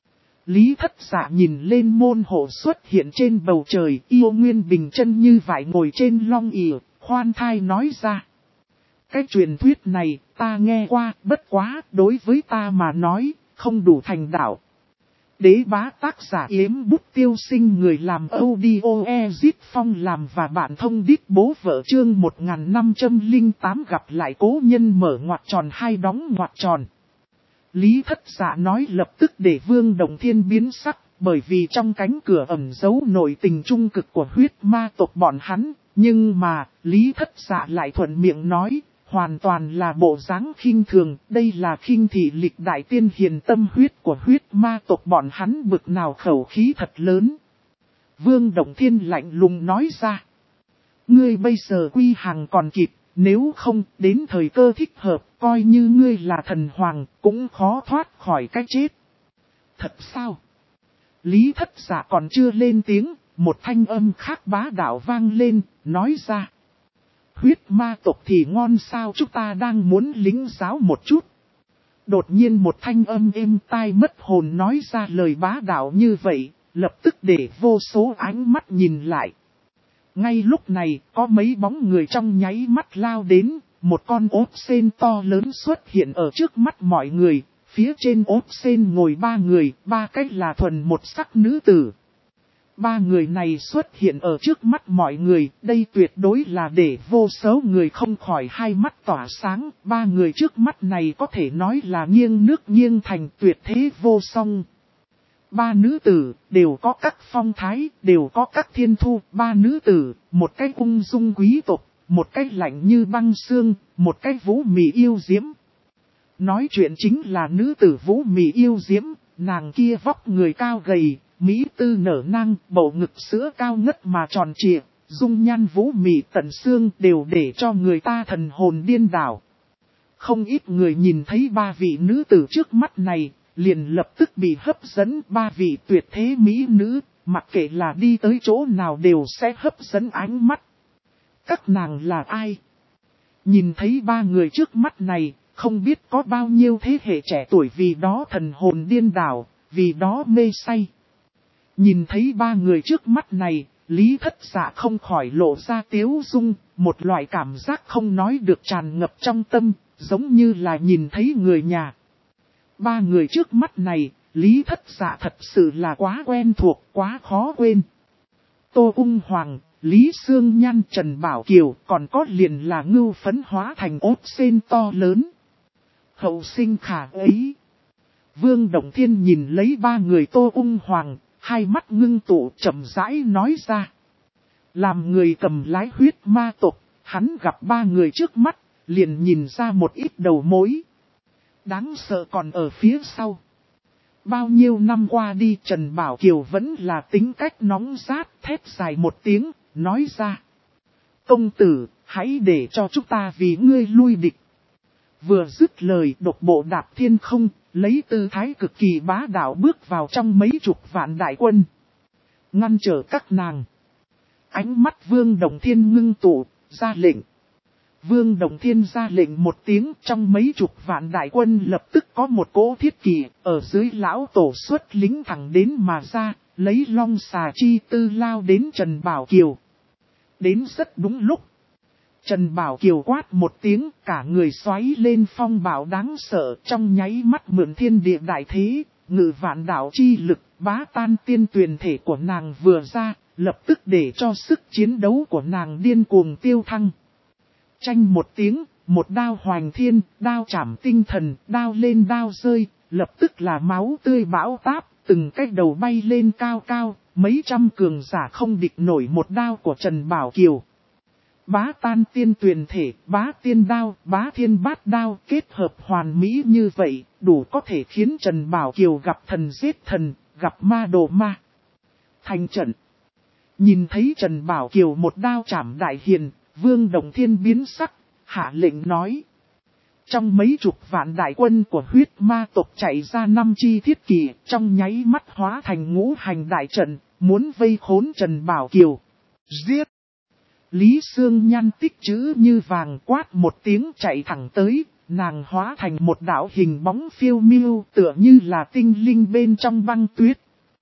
Lý Thất Dạ nhìn lên môn hộ xuất hiện trên bầu trời, yêu nguyên bình chân như vải ngồi trên long ỉa, khoan thai nói ra. Cái truyền thuyết này, ta nghe qua, bất quá, đối với ta mà nói, không đủ thành đạo. Đế bá tác giả Yếm Bút Tiêu Sinh, người làm audio Ezit Phong làm và bạn thông đít bố vợ chương 1508 gặp lại cố nhân mở ngoặc tròn hai đóng ngoặc tròn. Lý Thất Dạ nói lập tức để Vương Động Thiên biến sắc, bởi vì trong cánh cửa ẩn giấu nội tình trung cực của huyết ma tộc bọn hắn, nhưng mà, Lý Thất Dạ lại thuận miệng nói, hoàn toàn là bộ dáng khinh thường, đây là khinh thị lịch đại tiên hiền tâm huyết của huyết ma tộc bọn hắn, bực nào khẩu khí thật lớn. Vương Động Thiên lạnh lùng nói ra, ngươi bây giờ quy hàng còn kịp, nếu không đến thời cơ thích hợp, coi như ngươi là thần hoàng, cũng khó thoát khỏi cái chết. Thật sao? Lý Thất Dạ còn chưa lên tiếng, một thanh âm khác bá đạo vang lên, nói ra. Huyết ma tộc thì ngon sao, chúng ta đang muốn lính giáo một chút. Đột nhiên một thanh âm êm tai mất hồn nói ra lời bá đạo như vậy, lập tức để vô số ánh mắt nhìn lại. Ngay lúc này, có mấy bóng người trong nháy mắt lao đến, một con ốp sên to lớn xuất hiện ở trước mắt mọi người, phía trên ốp sên ngồi ba người, ba cách là thuần một sắc nữ tử. Ba người này xuất hiện ở trước mắt mọi người, đây tuyệt đối là để vô số người không khỏi hai mắt tỏa sáng, ba người trước mắt này có thể nói là nghiêng nước nghiêng thành, tuyệt thế vô song. Ba nữ tử, đều có các phong thái, đều có các thiên thu, ba nữ tử, một cách ung dung quý tộc, một cách lạnh như băng xương, một cách vũ mị yêu diễm. Nói chuyện chính là nữ tử vũ mị yêu diễm, nàng kia vóc người cao gầy, mỹ tư nở nang, bầu ngực sữa cao ngất mà tròn trịa, dung nhan vũ mị tận xương đều để cho người ta thần hồn điên đảo. Không ít người nhìn thấy ba vị nữ tử trước mắt này, liền lập tức bị hấp dẫn, ba vị tuyệt thế mỹ nữ, mặc kệ là đi tới chỗ nào đều sẽ hấp dẫn ánh mắt. Các nàng là ai? Nhìn thấy ba người trước mắt này, không biết có bao nhiêu thế hệ trẻ tuổi vì đó thần hồn điên đảo, vì đó mê say. Nhìn thấy ba người trước mắt này, Lý Thất Dạ không khỏi lộ ra tiếu dung, một loại cảm giác không nói được tràn ngập trong tâm, giống như là nhìn thấy người nhà. Ba người trước mắt này, Lý Thất Dạ thật sự là quá quen thuộc, quá khó quên. Tô Ung Hoàng, Lý Sương Nhan, Trần Bảo Kiều, còn có liền là ngưu phấn hóa thành ốt sen to lớn. Hậu sinh khả ấy. Vương Động Thiên nhìn lấy ba người Tô Ung Hoàng, hai mắt ngưng tụ chậm rãi nói ra. Làm người cầm lái huyết ma tộc, hắn gặp ba người trước mắt, liền nhìn ra một ít đầu mối. Đáng sợ còn ở phía sau. Bao nhiêu năm qua đi Trần Bảo Kiều vẫn là tính cách nóng rát, thét dài một tiếng, nói ra. Công tử, hãy để cho chúng ta vì ngươi lui địch. Vừa dứt lời độc bộ đạp thiên không, lấy tư thái cực kỳ bá đạo bước vào trong mấy chục vạn đại quân. Ngăn trở các nàng. Ánh mắt Vương Động Thiên ngưng tụ, ra lệnh. Vương Động Thiên ra lệnh một tiếng, trong mấy chục vạn đại quân lập tức có một cỗ thiết kỷ, ở dưới lão tổ xuất lính thẳng đến mà ra, lấy long xà chi tư lao đến Trần Bảo Kiều. Đến rất đúng lúc. Trần Bảo Kiều quát một tiếng, cả người xoáy lên phong bạo đáng sợ, trong nháy mắt mượn thiên địa đại thế, ngự vạn đạo chi lực, bá tan tiên tuyền thể của nàng vừa ra, lập tức để cho sức chiến đấu của nàng điên cuồng tiêu thăng. Tranh một tiếng, một đao hoành thiên, đao chảm tinh thần, đao lên đao rơi, lập tức là máu tươi bão táp, từng cái đầu bay lên cao cao, mấy trăm cường giả không địch nổi một đao của Trần Bảo Kiều. Bá tan tiên tuyền thể, bá tiên đao, bá thiên bát đao kết hợp hoàn mỹ như vậy, đủ có thể khiến Trần Bảo Kiều gặp thần giết thần, gặp ma đồ ma. Thành trận. Nhìn thấy Trần Bảo Kiều một đao chảm đại hiền, Vương Động Thiên biến sắc, hạ lệnh nói. Trong mấy chục vạn đại quân của huyết ma tộc chạy ra 5 chi thiết kỷ, trong nháy mắt hóa thành ngũ hành đại trận, muốn vây khốn Trần Bảo Kiều. Giết! Lý Sương Nhan tích chữ như vàng quát một tiếng chạy thẳng tới, nàng hóa thành một đạo hình bóng phiêu miêu tựa như là tinh linh bên trong băng tuyết.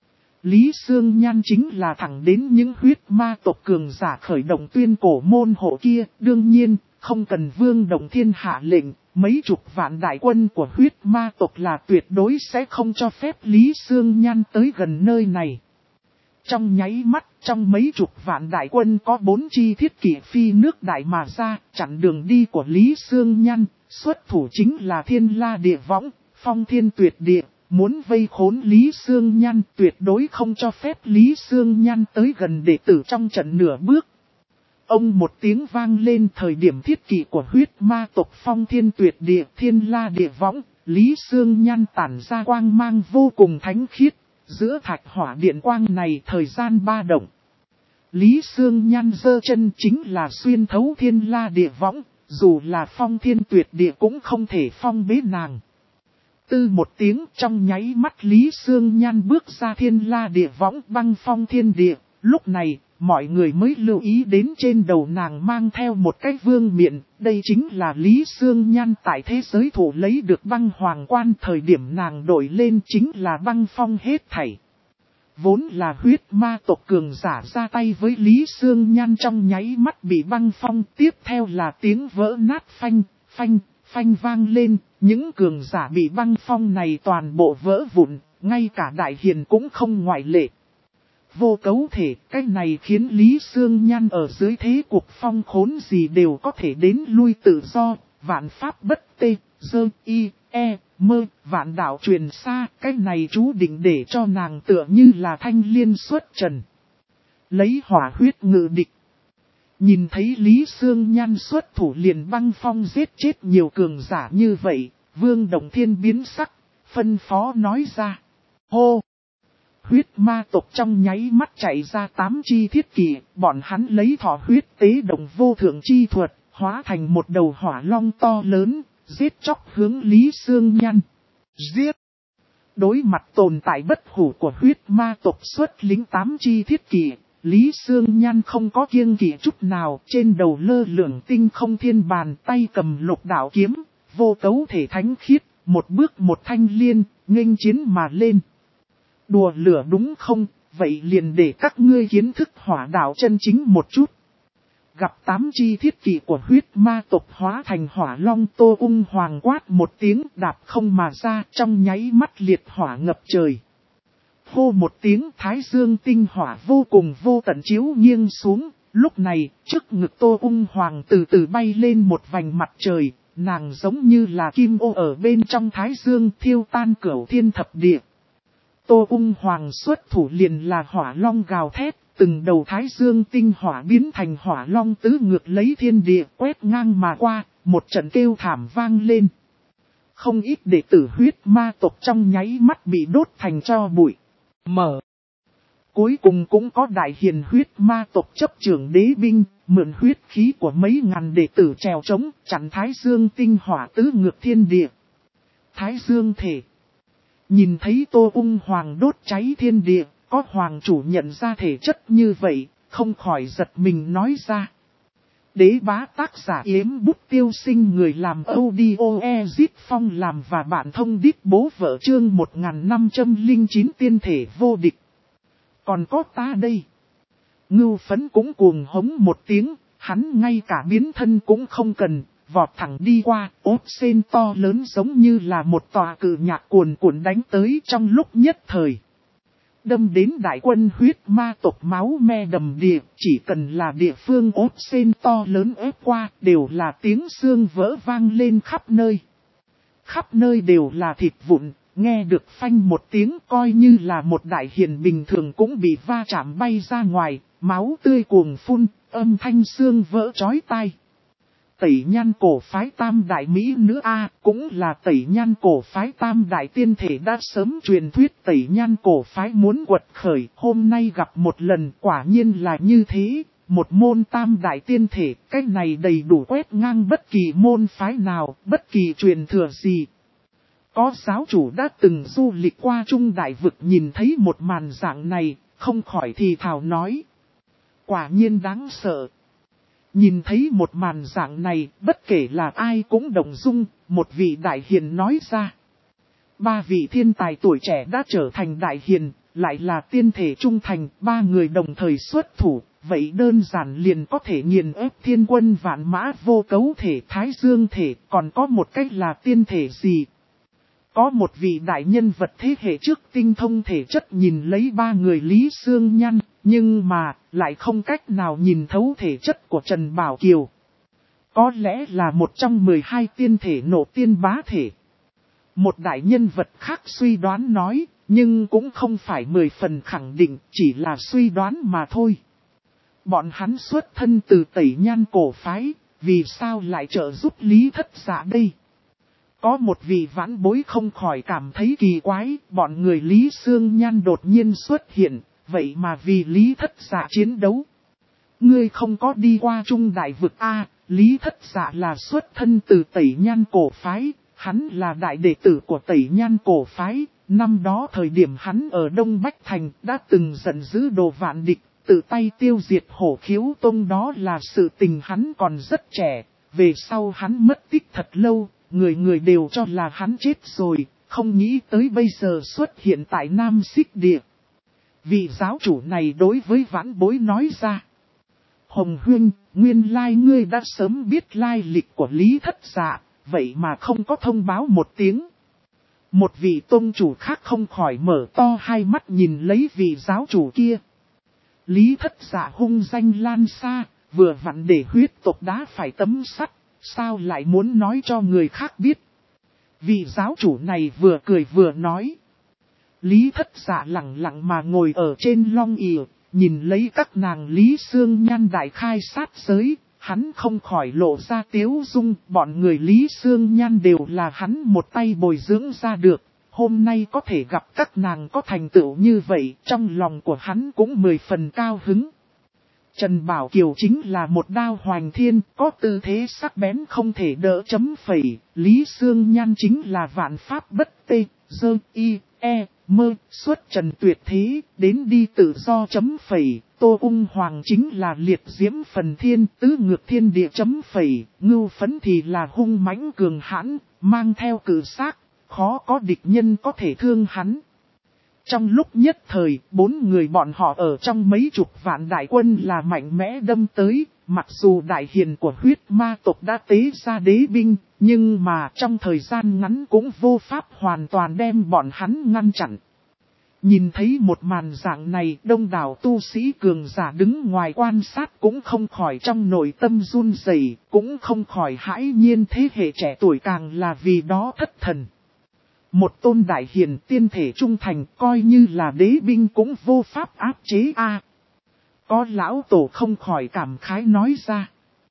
Lý Sương Nhan chính là thẳng đến những huyết ma tộc cường giả khởi động tuyên cổ môn hộ kia, đương nhiên, không cần Vương Động Thiên hạ lệnh, mấy chục vạn đại quân của huyết ma tộc là tuyệt đối sẽ không cho phép Lý Sương Nhan tới gần nơi này. Trong nháy mắt, trong mấy chục vạn đại quân có 4 chi thiết kỷ phi nước đại mà ra, chặn đường đi của Lý Sương Nhan, xuất thủ chính là Thiên La Địa Võng, Phong Thiên Tuyệt Địa, muốn vây khốn Lý Sương Nhan, tuyệt đối không cho phép Lý Sương Nhan tới gần đệ tử trong trận nửa bước. Ông một tiếng vang lên thời điểm thiết kỷ của huyết ma tộc Phong Thiên Tuyệt Địa, Thiên La Địa Võng, Lý Sương Nhan tản ra quang mang vô cùng thánh khiết. Giữa thạch hỏa điện quang này thời gian ba động. Lý Sương Nhan giơ chân chính là xuyên thấu Thiên La Địa Võng, dù là Phong Thiên Tuyệt Địa cũng không thể phong bế nàng. Tư một tiếng trong nháy mắt Lý Sương Nhan bước ra Thiên La Địa Võng băng phong thiên địa, lúc này mọi người mới lưu ý đến trên đầu nàng mang theo một cái vương miện, đây chính là Lý Sương Nhan tại thế giới thủ lấy được băng hoàng quan thời điểm nàng đổi lên chính là băng phong hết thảy. Vốn là huyết ma tộc cường giả ra tay với Lý Sương Nhan trong nháy mắt bị băng phong, tiếp theo là tiếng vỡ nát phanh, phanh, phanh vang lên, những cường giả bị băng phong này toàn bộ vỡ vụn, ngay cả đại hiền cũng không ngoại lệ. Vô cấu thể, cái này khiến Lý Sương Nhan ở dưới thế cuộc phong khốn gì đều có thể đến lui tự do, vạn pháp bất tê, dơ, y, e, mơ, vạn đạo truyền xa, cái này chú định để cho nàng tựa như là thanh liên xuất trần. Lấy hỏa huyết ngự địch. Nhìn thấy Lý Sương Nhan xuất thủ liền băng phong giết chết nhiều cường giả như vậy, Vương Động Thiên biến sắc, phân phó nói ra. Hô! Huyết ma tộc trong nháy mắt chạy ra 8 chi thiết kỷ, bọn hắn lấy thọ huyết tế động vô thượng chi thuật, hóa thành một đầu hỏa long to lớn, giết chóc hướng Lý Sương Nhan. Giết! Đối mặt tồn tại bất hủ của huyết ma tộc xuất lính 8 chi thiết kỷ, Lý Sương Nhan không có kiêng kỵ chút nào, trên đầu lơ lửng tinh không thiên bàn, tay cầm lục đạo kiếm, vô cấu thể thánh khiết, một bước một thanh liên, nghênh chiến mà lên. Đùa lửa đúng không, vậy liền để các ngươi kiến thức hỏa đạo chân chính một chút. gặp 8 chi thiết kỵ của huyết ma tộc hóa thành hỏa long. Tô Ung Hoàng quát một tiếng đạp không mà ra, trong nháy mắt liệt hỏa ngập trời. Hô một tiếng, thái dương tinh hỏa vô cùng vô tận chiếu nghiêng xuống. Lúc này, trước ngực Tô Ung Hoàng từ từ bay lên một vành mặt trời, nàng giống như là kim ô ở bên trong thái dương thiêu tan cửu thiên thập địa. Tô Ung Hoàng xuất thủ liền là hỏa long gào thét, từng đầu thái dương tinh hỏa biến thành hỏa long tứ ngược lấy thiên địa quét ngang mà qua, một trận kêu thảm vang lên. Không ít đệ tử huyết ma tộc trong nháy mắt bị đốt thành tro bụi. Cuối cùng cũng có đại hiền huyết ma tộc chấp trưởng đế binh, mượn huyết khí của mấy ngàn đệ tử trèo trống, chặn thái dương tinh hỏa tứ ngược thiên địa. Thái dương thể. Nhìn thấy Tô Ung Hoàng đốt cháy thiên địa, có hoàng chủ nhận ra thể chất như vậy, không khỏi giật mình nói ra. Đế bá tác giả Yếm Bút Tiêu Sinh, người làm audio Ezit Phong làm và bạn thông đít bố vợ chương 1509 tiên thể vô địch. Còn có ta đây. Ngưu Phấn cũng cuồng hống một tiếng, hắn ngay cả biến thân cũng không cần, vọt thẳng đi qua, ốt sen to lớn giống như là một tòa cự nhạc cuồn cuộn đánh tới trong lúc nhất thời. Đâm đến đại quân huyết ma tộc máu me đầm đìa, chỉ cần là địa phương ốt sen to lớn ép qua, đều là tiếng xương vỡ vang lên khắp nơi. Khắp nơi đều là thịt vụn, nghe được phanh một tiếng coi như là một đại hiền bình thường cũng bị va chạm bay ra ngoài, máu tươi cuồng phun, âm thanh xương vỡ chói tai. Tẩy Nhan cổ phái tam đại mỹ nữ A, cũng là Tẩy Nhan cổ phái tam đại tiên thể đã sớm truyền thuyết Tẩy Nhan cổ phái muốn quật khởi, hôm nay gặp một lần quả nhiên là như thế, một môn tam đại tiên thể, cái này đầy đủ quét ngang bất kỳ môn phái nào, bất kỳ truyền thừa gì. Có giáo chủ đã từng du lịch qua Trung Đại Vực nhìn thấy một màn dạng này, không khỏi thì thào nói. Quả nhiên đáng sợ. Nhìn thấy một màn dạng này, bất kể là ai cũng động dung, một vị đại hiền nói ra. 3 vị thiên tài tuổi trẻ đã trở thành đại hiền, lại là tiên thể trung thành, 3 người đồng thời xuất thủ, vậy đơn giản liền có thể nghiền ép thiên quân vạn mã vô cấu thể thái dương thể, còn có một cách là tiên thể gì? Có một vị đại nhân vật thế hệ trước tinh thông thể chất nhìn lấy 3 người Lý Sương Nhan, nhưng mà lại không cách nào nhìn thấu thể chất của Trần Bảo Kiều. Có lẽ là một trong 12 tiên thể nộ tiên bá thể. Một đại nhân vật khác suy đoán nói, nhưng cũng không phải 10 phần khẳng định, chỉ là suy đoán mà thôi. Bọn hắn xuất thân từ Tẩy Nhan cổ phái, vì sao lại trợ giúp Lý Thất Dạ đây? Có một vị vãn bối không khỏi cảm thấy kỳ quái, bọn người Lý Sương Nhan đột nhiên xuất hiện, vậy mà vì Lý Thất Dạ chiến đấu. Ngươi không có đi qua Trung Đại Vực A, Lý Thất Dạ là xuất thân từ Tẩy Nhan cổ phái, hắn là đại đệ tử của Tẩy Nhan cổ phái, năm đó thời điểm hắn ở Đông Bách Thành đã từng giận dữ Đồ Vạn Địch, tự tay tiêu diệt Hổ Khiếu Tông, đó là sự tình hắn còn rất trẻ, về sau hắn mất tích thật lâu. Người người đều cho là hắn chết rồi, không nghĩ tới bây giờ xuất hiện tại Nam Xích Địa. Vị giáo chủ này đối với vãn bối nói ra. Hồng Huynh, nguyên lai ngươi đã sớm biết lai lịch của Lý Thất Dạ, vậy mà không có thông báo một tiếng. Một vị tôn chủ khác không khỏi mở to hai mắt nhìn lấy vị giáo chủ kia. Lý Thất Dạ hung danh lan xa, vừa vặn để huyết tộc đá phải tấm sắt. Sao lại muốn nói cho người khác biết? Vị giáo chủ này vừa cười vừa nói. Lý Thất Dạ lặng lặng mà ngồi ở trên long ỷ, nhìn lấy các nàng Lý Sương Nhan đại khai sát giới, hắn không khỏi lộ ra tiếu dung, bọn người Lý Sương Nhan đều là hắn một tay bồi dưỡng ra được, hôm nay có thể gặp các nàng có thành tựu như vậy, trong lòng của hắn cũng 10 phần cao hứng. Trần Bảo Kiều chính là một đao hoành thiên, có tư thế sắc bén không thể đỡ chấm phẩy, Lý Sương Nhan chính là vạn pháp bất tê, dơ, y, e, mơ, xuất trần tuyệt thế, đến đi tự do chấm phẩy, Tô Ung Hoàng chính là liệt diễm phần thiên, tứ ngược thiên địa chấm phẩy, Ngưu Phấn thì là hung mãnh cường hãn, mang theo cử xác, khó có địch nhân có thể thương hắn. Trong lúc nhất thời, 4 người bọn họ ở trong mấy chục vạn đại quân là mạnh mẽ đâm tới, Mặc dù đại hiền của huyết ma tộc đã tế ra đế binh, nhưng mà trong thời gian ngắn cũng vô pháp hoàn toàn đem bọn hắn ngăn chặn. Nhìn thấy một màn dạng này, đông đảo tu sĩ cường giả đứng ngoài quan sát cũng không khỏi trong nội tâm run rẩy, cũng không khỏi hãi nhiên thế hệ trẻ tuổi càng là vì đó thất thần. Một tôn đại hiền tiên thể trung thành coi như là đế binh cũng vô pháp áp chế a. Có lão tổ không khỏi cảm khái nói ra.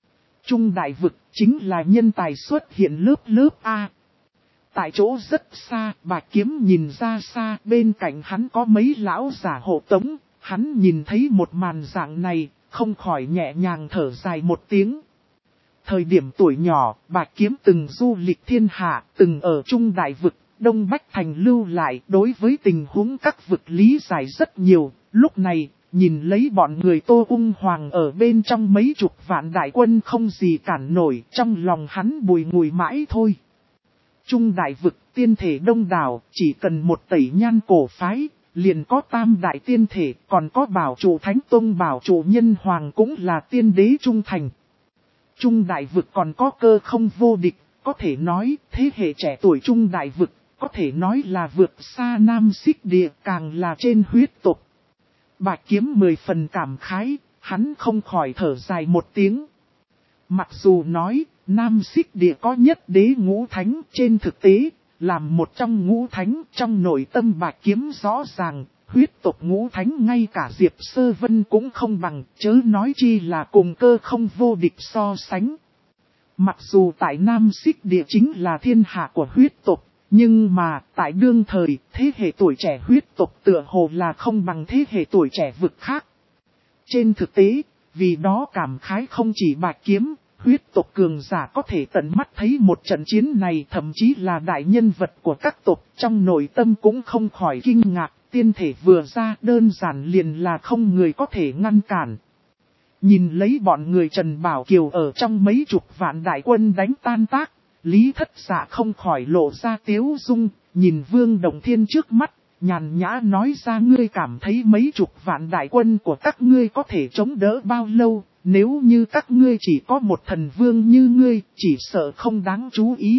Trung đại vực chính là nhân tài xuất hiện lớp lớp a. Tại chỗ rất xa, Bạch Kiếm nhìn ra xa, bên cạnh hắn có mấy lão giả hộ tống, hắn nhìn thấy một màn dạng này, không khỏi nhẹ nhàng thở dài một tiếng. Thời điểm tuổi nhỏ, Bạch Kiếm từng du lịch thiên hạ, từng ở Trung đại vực, Đông Bách Thành lưu lại, đối với tình huống các vực lý giải rất nhiều, lúc này, nhìn lấy bọn người Tô Ung Hoàng ở bên trong mấy chục vạn đại quân không gì cản nổi, trong lòng hắn bùi ngùi mãi thôi. Trung đại vực tiên thể đông đảo, chỉ cần một tẩy nhan cổ phái, liền có tam đại tiên thể, còn có bảo chủ Thánh Tông bảo chủ Nhân Hoàng cũng là tiên đế trung thành. Trung đại vực còn có cơ không vô địch, có thể nói thế hệ trẻ tuổi Trung đại vực, có thể nói là vượt xa Nam Xích Địa, càng là trên huyết tộc. Bạch Kiếm 10 phần cảm khái, hắn không khỏi thở dài một tiếng. Mặc dù nói, Nam Xích Địa có nhất đế ngũ thánh, trên thực tế, làm một trong ngũ thánh, trong nội tâm Bạch Kiếm rõ ràng, huyết tộc ngũ thánh ngay cả Diệp Sơ Vân cũng không bằng, chớ nói chi là cùng cơ không vô địch so sánh. Mặc dù tại Nam Xích Địa chính là thiên hạ của huyết tộc, nhưng mà tại đương thời, thế hệ tuổi trẻ huyết tộc tựa hồ là không bằng thế hệ tuổi trẻ vực khác. Trên thực tế, vì đó cảm khái không chỉ Bạch Kiếm, huyết tộc cường giả có thể tận mắt thấy một trận chiến này, thậm chí là đại nhân vật của các tộc, trong nội tâm cũng không khỏi kinh ngạc, tiên thể vừa ra đơn giản liền là không người có thể ngăn cản. Nhìn lấy bọn người Trần Bảo Kiều ở trong mấy chục vạn đại quân đánh tan tác, Lý Thất Dạ không khỏi lộ ra tiếu dung, nhìn Vương Đồng Thiên trước mắt, nhàn nhã nói ra ngươi cảm thấy mấy chục vạn đại quân của các ngươi có thể chống đỡ bao lâu, nếu như các ngươi chỉ có một thần vương như ngươi, chỉ sợ không đáng chú ý.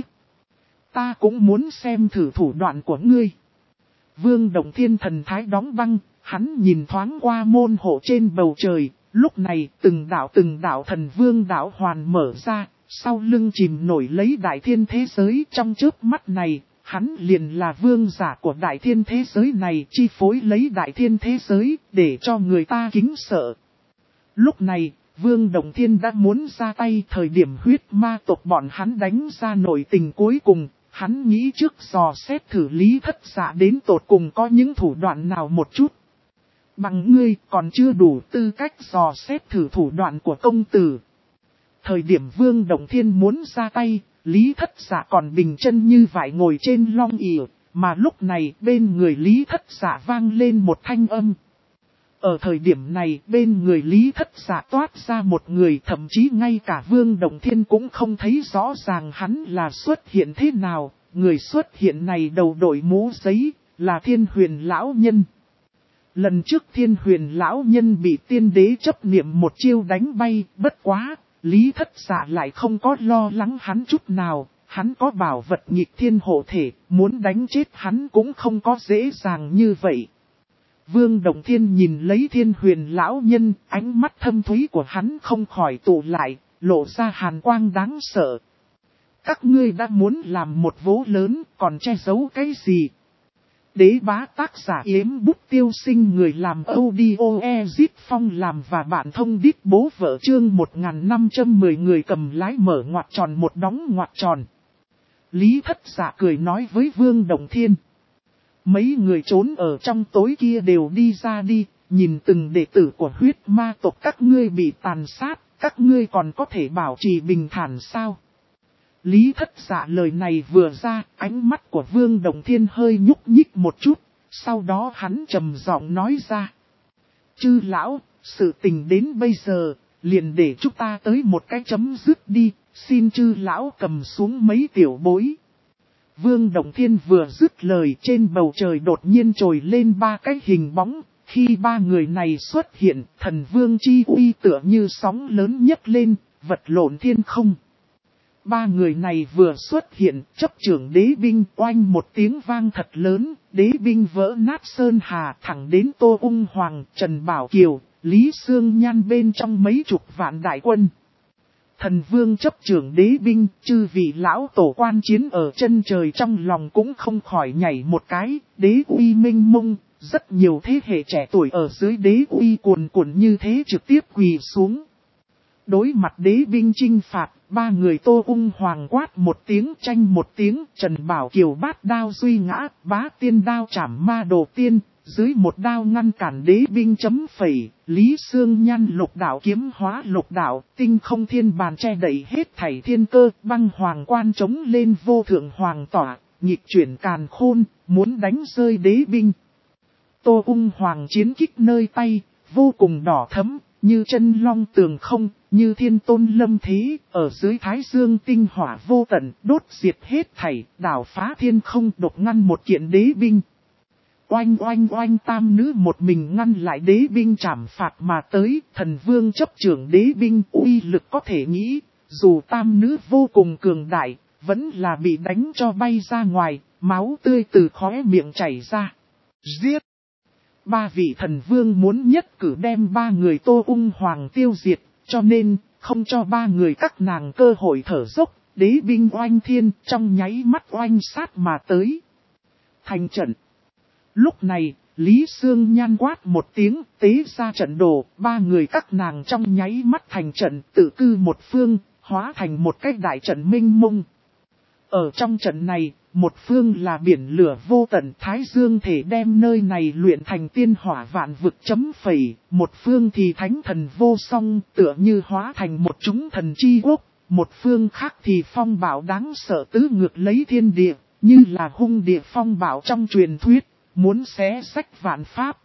Ta cũng muốn xem thử thủ đoạn của ngươi. Vương Đồng Thiên thần thái đóng băng, hắn nhìn thoáng qua môn hộ trên bầu trời, lúc này từng đạo thần vương đạo hoàn mở ra, sau lưng chìm nổi lấy đại thiên thế giới. Trong chớp mắt này, hắn liền là vương giả của đại thiên thế giới này, chi phối lấy đại thiên thế giới, để cho người ta kính sợ. Lúc này, Vương Đồng Thiên đã muốn ra tay, thời điểm huyết ma tộc bọn hắn đánh ra nội tình cuối cùng, hắn nghĩ trước dò xét thử Lý Thất Dạ đến tột cùng có những thủ đoạn nào một chút. Bằng ngươi còn chưa đủ tư cách dò xét thử thủ đoạn của công tử. Thời điểm Vương Đồng Thiên muốn ra tay, Lý Thất Dạ còn bình chân như vải ngồi trên long ỷ, mà lúc này bên người Lý Thất Dạ vang lên một thanh âm. Ở thời điểm này bên người Lý Thất Dạ toát ra một người, thậm chí ngay cả Vương Đồng Thiên cũng không thấy rõ ràng hắn là xuất hiện thế nào. Người xuất hiện này đầu đội mũ giấy, là Thiên Huyền Lão Nhân. Lần trước Thiên Huyền Lão Nhân bị tiên đế chấp niệm một chiêu đánh bay, bất quá, Lý Thất Dạ lại không có lo lắng hắn chút nào. Hắn có bảo vật nghịch thiên hộ thể, muốn đánh chết hắn cũng không có dễ dàng như vậy. Vương Đồng Thiên nhìn lấy Thiên Huyền Lão Nhân, ánh mắt thâm thúy của hắn không khỏi tụ lại, lộ ra hàn quang đáng sợ. Các ngươi đã muốn làm một vố lớn, còn che giấu cái gì? Đế bá tác giả Yếm Bút Tiêu Sinh, người làm audio Ezit Phong làm và bạn thông đít bố vợ chương 1510, người cầm lái mở ngoặc tròn một đóng ngoặc tròn. Lý Thất Dạ cười nói với Vương Đồng Thiên. Mấy người trốn ở trong tối kia đều đi ra đi, nhìn từng đệ tử của huyết ma tộc các ngươi bị tàn sát, các ngươi còn có thể bảo trì bình thản sao? Lý Thất Dạ lời này vừa ra, ánh mắt của Vương Đồng Thiên hơi nhúc nhích một chút, sau đó hắn trầm giọng nói ra. Chư lão, sự tình đến bây giờ, liền để chúng ta tới một cái chấm dứt đi, xin chư lão cầm xuống mấy tiểu bối. Vương Đồng Thiên vừa dứt lời, trên bầu trời đột nhiên trồi lên ba cái hình bóng, Khi ba người này xuất hiện, thần vương chi uy tựa như sóng lớn nhấc lên, vật lộn thiên không. Ba người này vừa xuất hiện, chấp trưởng đế binh oanh một tiếng vang thật lớn, đế binh vỡ nát sơn hà thẳng đến Tô Ung Hoàng, Trần Bảo Kiều, Lý Sương Nhan bên trong mấy chục vạn đại quân. Thần vương chấp trưởng đế binh, chư vị lão tổ quan chiến ở chân trời trong lòng cũng không khỏi nhảy một cái, đế uy minh mông, rất nhiều thế hệ trẻ tuổi ở dưới đế uy cuồn cuộn như thế trực tiếp quỳ xuống. Đối mặt đế binh chinh phạt, ba người Tô Ung Hoàng quát một tiếng tranh một tiếng, Trần Bảo Kiều bát đao duy ngã, bá tiên đao chảm ma đồ tiên, dưới một đao ngăn cản đế binh chấm phẩy, Lý Sương Nhan lục đạo kiếm hóa lục đạo, tinh không thiên bàn che đậy hết thảy thiên cơ, băng hoàng quan chống lên vô thượng hoàng tỏa, nhịp chuyển càn khôn, muốn đánh rơi đế binh. Tô Ung Hoàng chiến kích nơi tay, vô cùng đỏ thẫm, như chân long tường không, như thiên tôn lâm thế, ở dưới thái dương tinh hỏa vô tận, đốt diệt hết thảy, đảo phá thiên không, độc ngăn một kiện đế binh. Oanh oanh oanh, tam nữ một mình ngăn lại đế binh trảm phạt mà tới, thần vương chấp trưởng đế binh uy lực có thể nghĩ, dù tam nữ vô cùng cường đại, vẫn là bị đánh cho bay ra ngoài, máu tươi từ khóe miệng chảy ra. Giết! Ba vị thần vương muốn nhất cử đem ba người Tô Ung Hoàng tiêu diệt, cho nên không cho ba người các nàng cơ hội thở dốc, đế binh oanh thiên trong nháy mắt oanh sát mà tới. Thành trận. Lúc này, Lý Sương Nhan quát một tiếng, tế ra trận đồ, ba người các nàng trong nháy mắt thành trận, tự cư một phương, hóa thành một cái đại trận minh mông. Ở trong trận này, một phương là biển lửa vô tận, Thái Dương thể đem nơi này luyện thành tiên hỏa vạn vực chấm phẩy, một phương thì thánh thần vô song, tựa như hóa thành một chúng thần chi quốc, một phương khác thì phong bạo đáng sợ tứ ngược lấy thiên địa, như là hung địa phong bạo trong truyền thuyết. Muốn xé sách vạn pháp.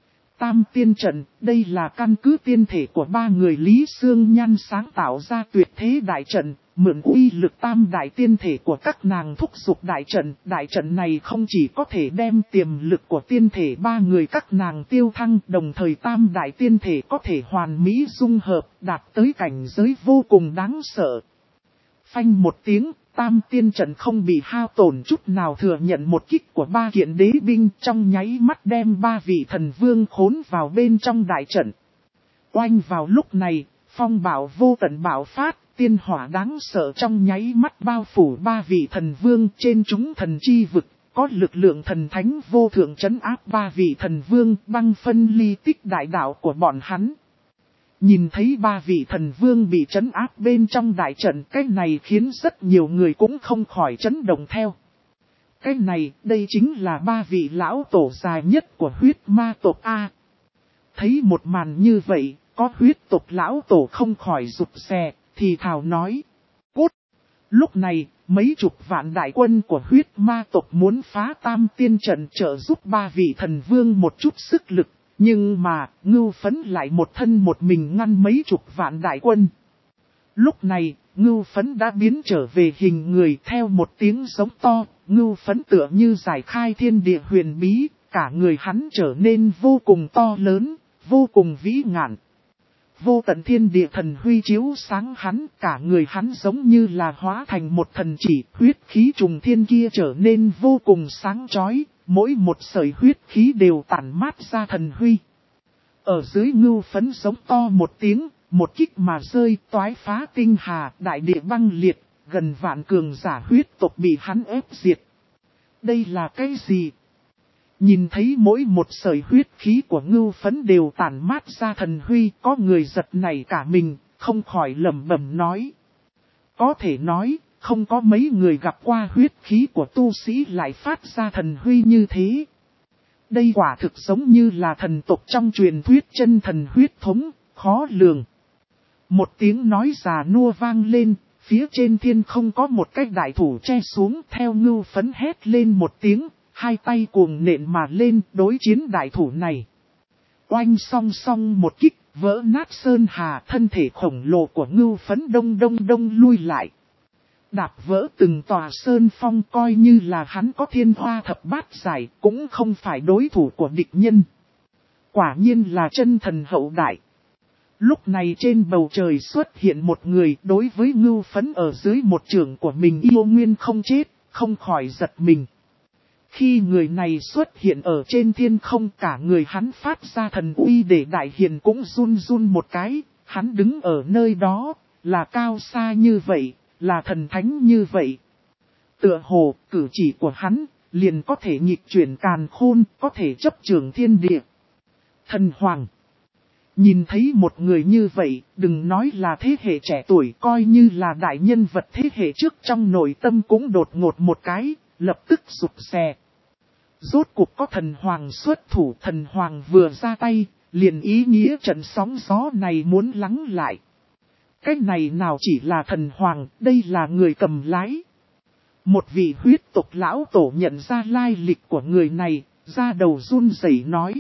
Tam tiên trận, đây là căn cứ tiên thể của ba người Lý Sương Nhan sáng tạo ra tuyệt thế đại trận, mượn uy lực tam đại tiên thể của các nàng thúc giục đại trận. Đại trận này không chỉ có thể đem tiềm lực của tiên thể ba người các nàng tiêu thăng, đồng thời tam đại tiên thể có thể hoàn mỹ dung hợp, đạt tới cảnh giới vô cùng đáng sợ. Phanh một tiếng. Tam tiên trận không bị hao tổn chút nào, thừa nhận một kích của ba kiện đế binh, trong nháy mắt đem ba vị thần vương khốn vào bên trong đại trận. Oanh vào lúc này, phong bạo vô tận bạo phát, tiên hỏa đáng sợ trong nháy mắt bao phủ ba vị thần vương trên chúng thần chi vực, có lực lượng thần thánh vô thượng trấn áp ba vị thần vương, băng phân ly tích đại đạo của bọn hắn. Nhìn thấy ba vị thần vương bị trấn áp bên trong đại trận, cái này khiến rất nhiều người cũng không khỏi chấn động theo. Cái này, đây chính là ba vị lão tổ dài nhất của huyết ma tộc A. Thấy một màn như vậy, có huyết tộc lão tổ không khỏi rụt rè, thì thào nói. Cút! Lúc này, mấy chục vạn đại quân của huyết ma tộc muốn phá tam tiên trận trợ giúp ba vị thần vương một chút sức lực. Nhưng mà, Ngưu Phấn lại một thân một mình ngăn mấy chục vạn đại quân. Lúc này, Ngưu Phấn đã biến trở về hình người theo một tiếng giống to, Ngưu Phấn tựa như giải khai thiên địa huyền bí, cả người hắn trở nên vô cùng to lớn, vô cùng vĩ ngạn. Vô tận thiên địa thần huy chiếu sáng hắn, cả người hắn giống như là hóa thành một thần chỉ, huyết khí trùng thiên kia trở nên vô cùng sáng chói. Mỗi một sợi huyết khí đều tản mát ra thần huy. Ở dưới Ngưu Phấn giống to một tiếng, một kích mà rơi toái phá tinh hà, đại địa băng liệt, gần vạn cường giả huyết tộc bị hắn ép diệt. Đây là cái gì? Nhìn thấy mỗi một sợi huyết khí của Ngưu Phấn đều tản mát ra thần huy, có người giật nảy cả mình, không khỏi lẩm bẩm nói. Có thể nói, không có mấy người gặp qua huyết khí của tu sĩ lại phát ra thần huy như thế. Đây quả thực giống như là thần tộc trong truyền thuyết chân thần huyết thống, khó lường. Một tiếng nói già nua vang lên, phía trên thiên không có một cái đại thủ che xuống, theo Ngưu Phấn hét lên một tiếng, hai tay cuồng nện mà lên đối chiến đại thủ này. Oanh song song một kích, vỡ nát sơn hà, thân thể khổng lồ của Ngưu Phấn đông lui lại. Đạp vỡ từng tòa sơn phong, coi như là hắn có thiên hoa thập bát giải, cũng không phải đối thủ của địch nhân. Quả nhiên là chân thần hậu đại. Lúc này trên bầu trời xuất hiện một người đối với Ngưu Phấn ở dưới một trường của mình yêu nguyên không chết, không khỏi giật mình. Khi người này xuất hiện ở trên thiên không cả người hắn phát ra thần uy để đại hiền cũng run run một cái, hắn đứng ở nơi đó, là cao xa như vậy, là thần thánh như vậy. Tựa hồ, cử chỉ của hắn, liền có thể nghịch chuyển càn khôn, có thể chấp trường thiên địa. Thần Hoàng. Nhìn thấy một người như vậy, đừng nói là thế hệ trẻ tuổi, coi như là đại nhân vật thế hệ trước trong nội tâm cũng đột ngột một cái, lập tức rụt rè. Rốt cuộc có thần Hoàng xuất thủ, thần Hoàng vừa ra tay, liền ý nghĩa trận sóng gió này muốn lắng lại. Cái này nào chỉ là thần Hoàng, đây là người cầm lái. Một vị huyết tộc lão tổ nhận ra lai lịch của người này, ra đầu run rẩy nói.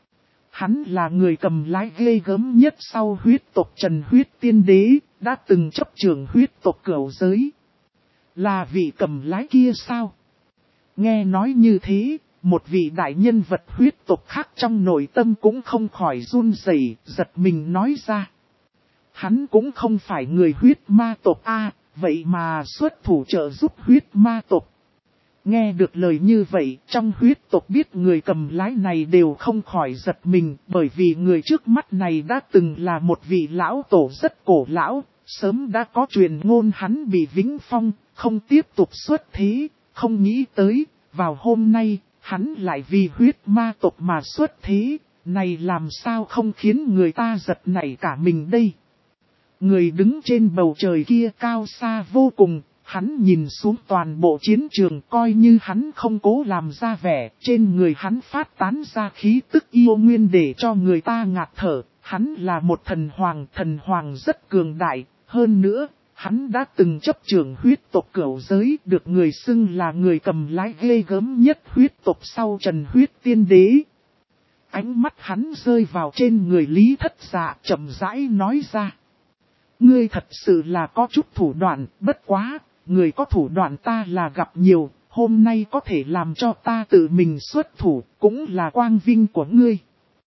Hắn là người cầm lái ghê gớm nhất sau huyết tộc Trần Huyết Tiên Đế, đã từng chấp trường huyết tộc cửu giới. Là vị cầm lái kia sao? Nghe nói như thế, một vị đại nhân vật huyết tộc khác trong nội tâm cũng không khỏi run rẩy, giật mình nói ra. Hắn cũng không phải người huyết ma tộc a, vậy mà xuất thủ trợ giúp huyết ma tộc. Nghe được lời như vậy, trong huyết tộc biết người cầm lái này đều không khỏi giật mình, bởi vì người trước mắt này đã từng là một vị lão tổ rất cổ lão, sớm đã có truyền ngôn hắn bị vĩnh phong, không tiếp tục xuất thế, không nghĩ tới, vào hôm nay, hắn lại vì huyết ma tộc mà xuất thế, này làm sao không khiến người ta giật nảy cả mình đây. Người đứng trên bầu trời kia cao xa vô cùng. Hắn nhìn xuống toàn bộ chiến trường coi như hắn không cố làm ra vẻ, trên người hắn phát tán ra khí tức yêu nguyên để cho người ta ngạt thở, hắn là một thần hoàng rất cường đại, hơn nữa, hắn đã từng chấp trường huyết tộc cửu giới, được người xưng là người cầm lái ghê gớm nhất huyết tộc sau Trần Huyết Tiên Đế. Ánh mắt hắn rơi vào trên người Lý Thất Dạ chậm rãi nói ra. Ngươi thật sự là có chút thủ đoạn, bất quá. Người có thủ đoạn ta là gặp nhiều, hôm nay có thể làm cho ta tự mình xuất thủ, cũng là quang vinh của ngươi.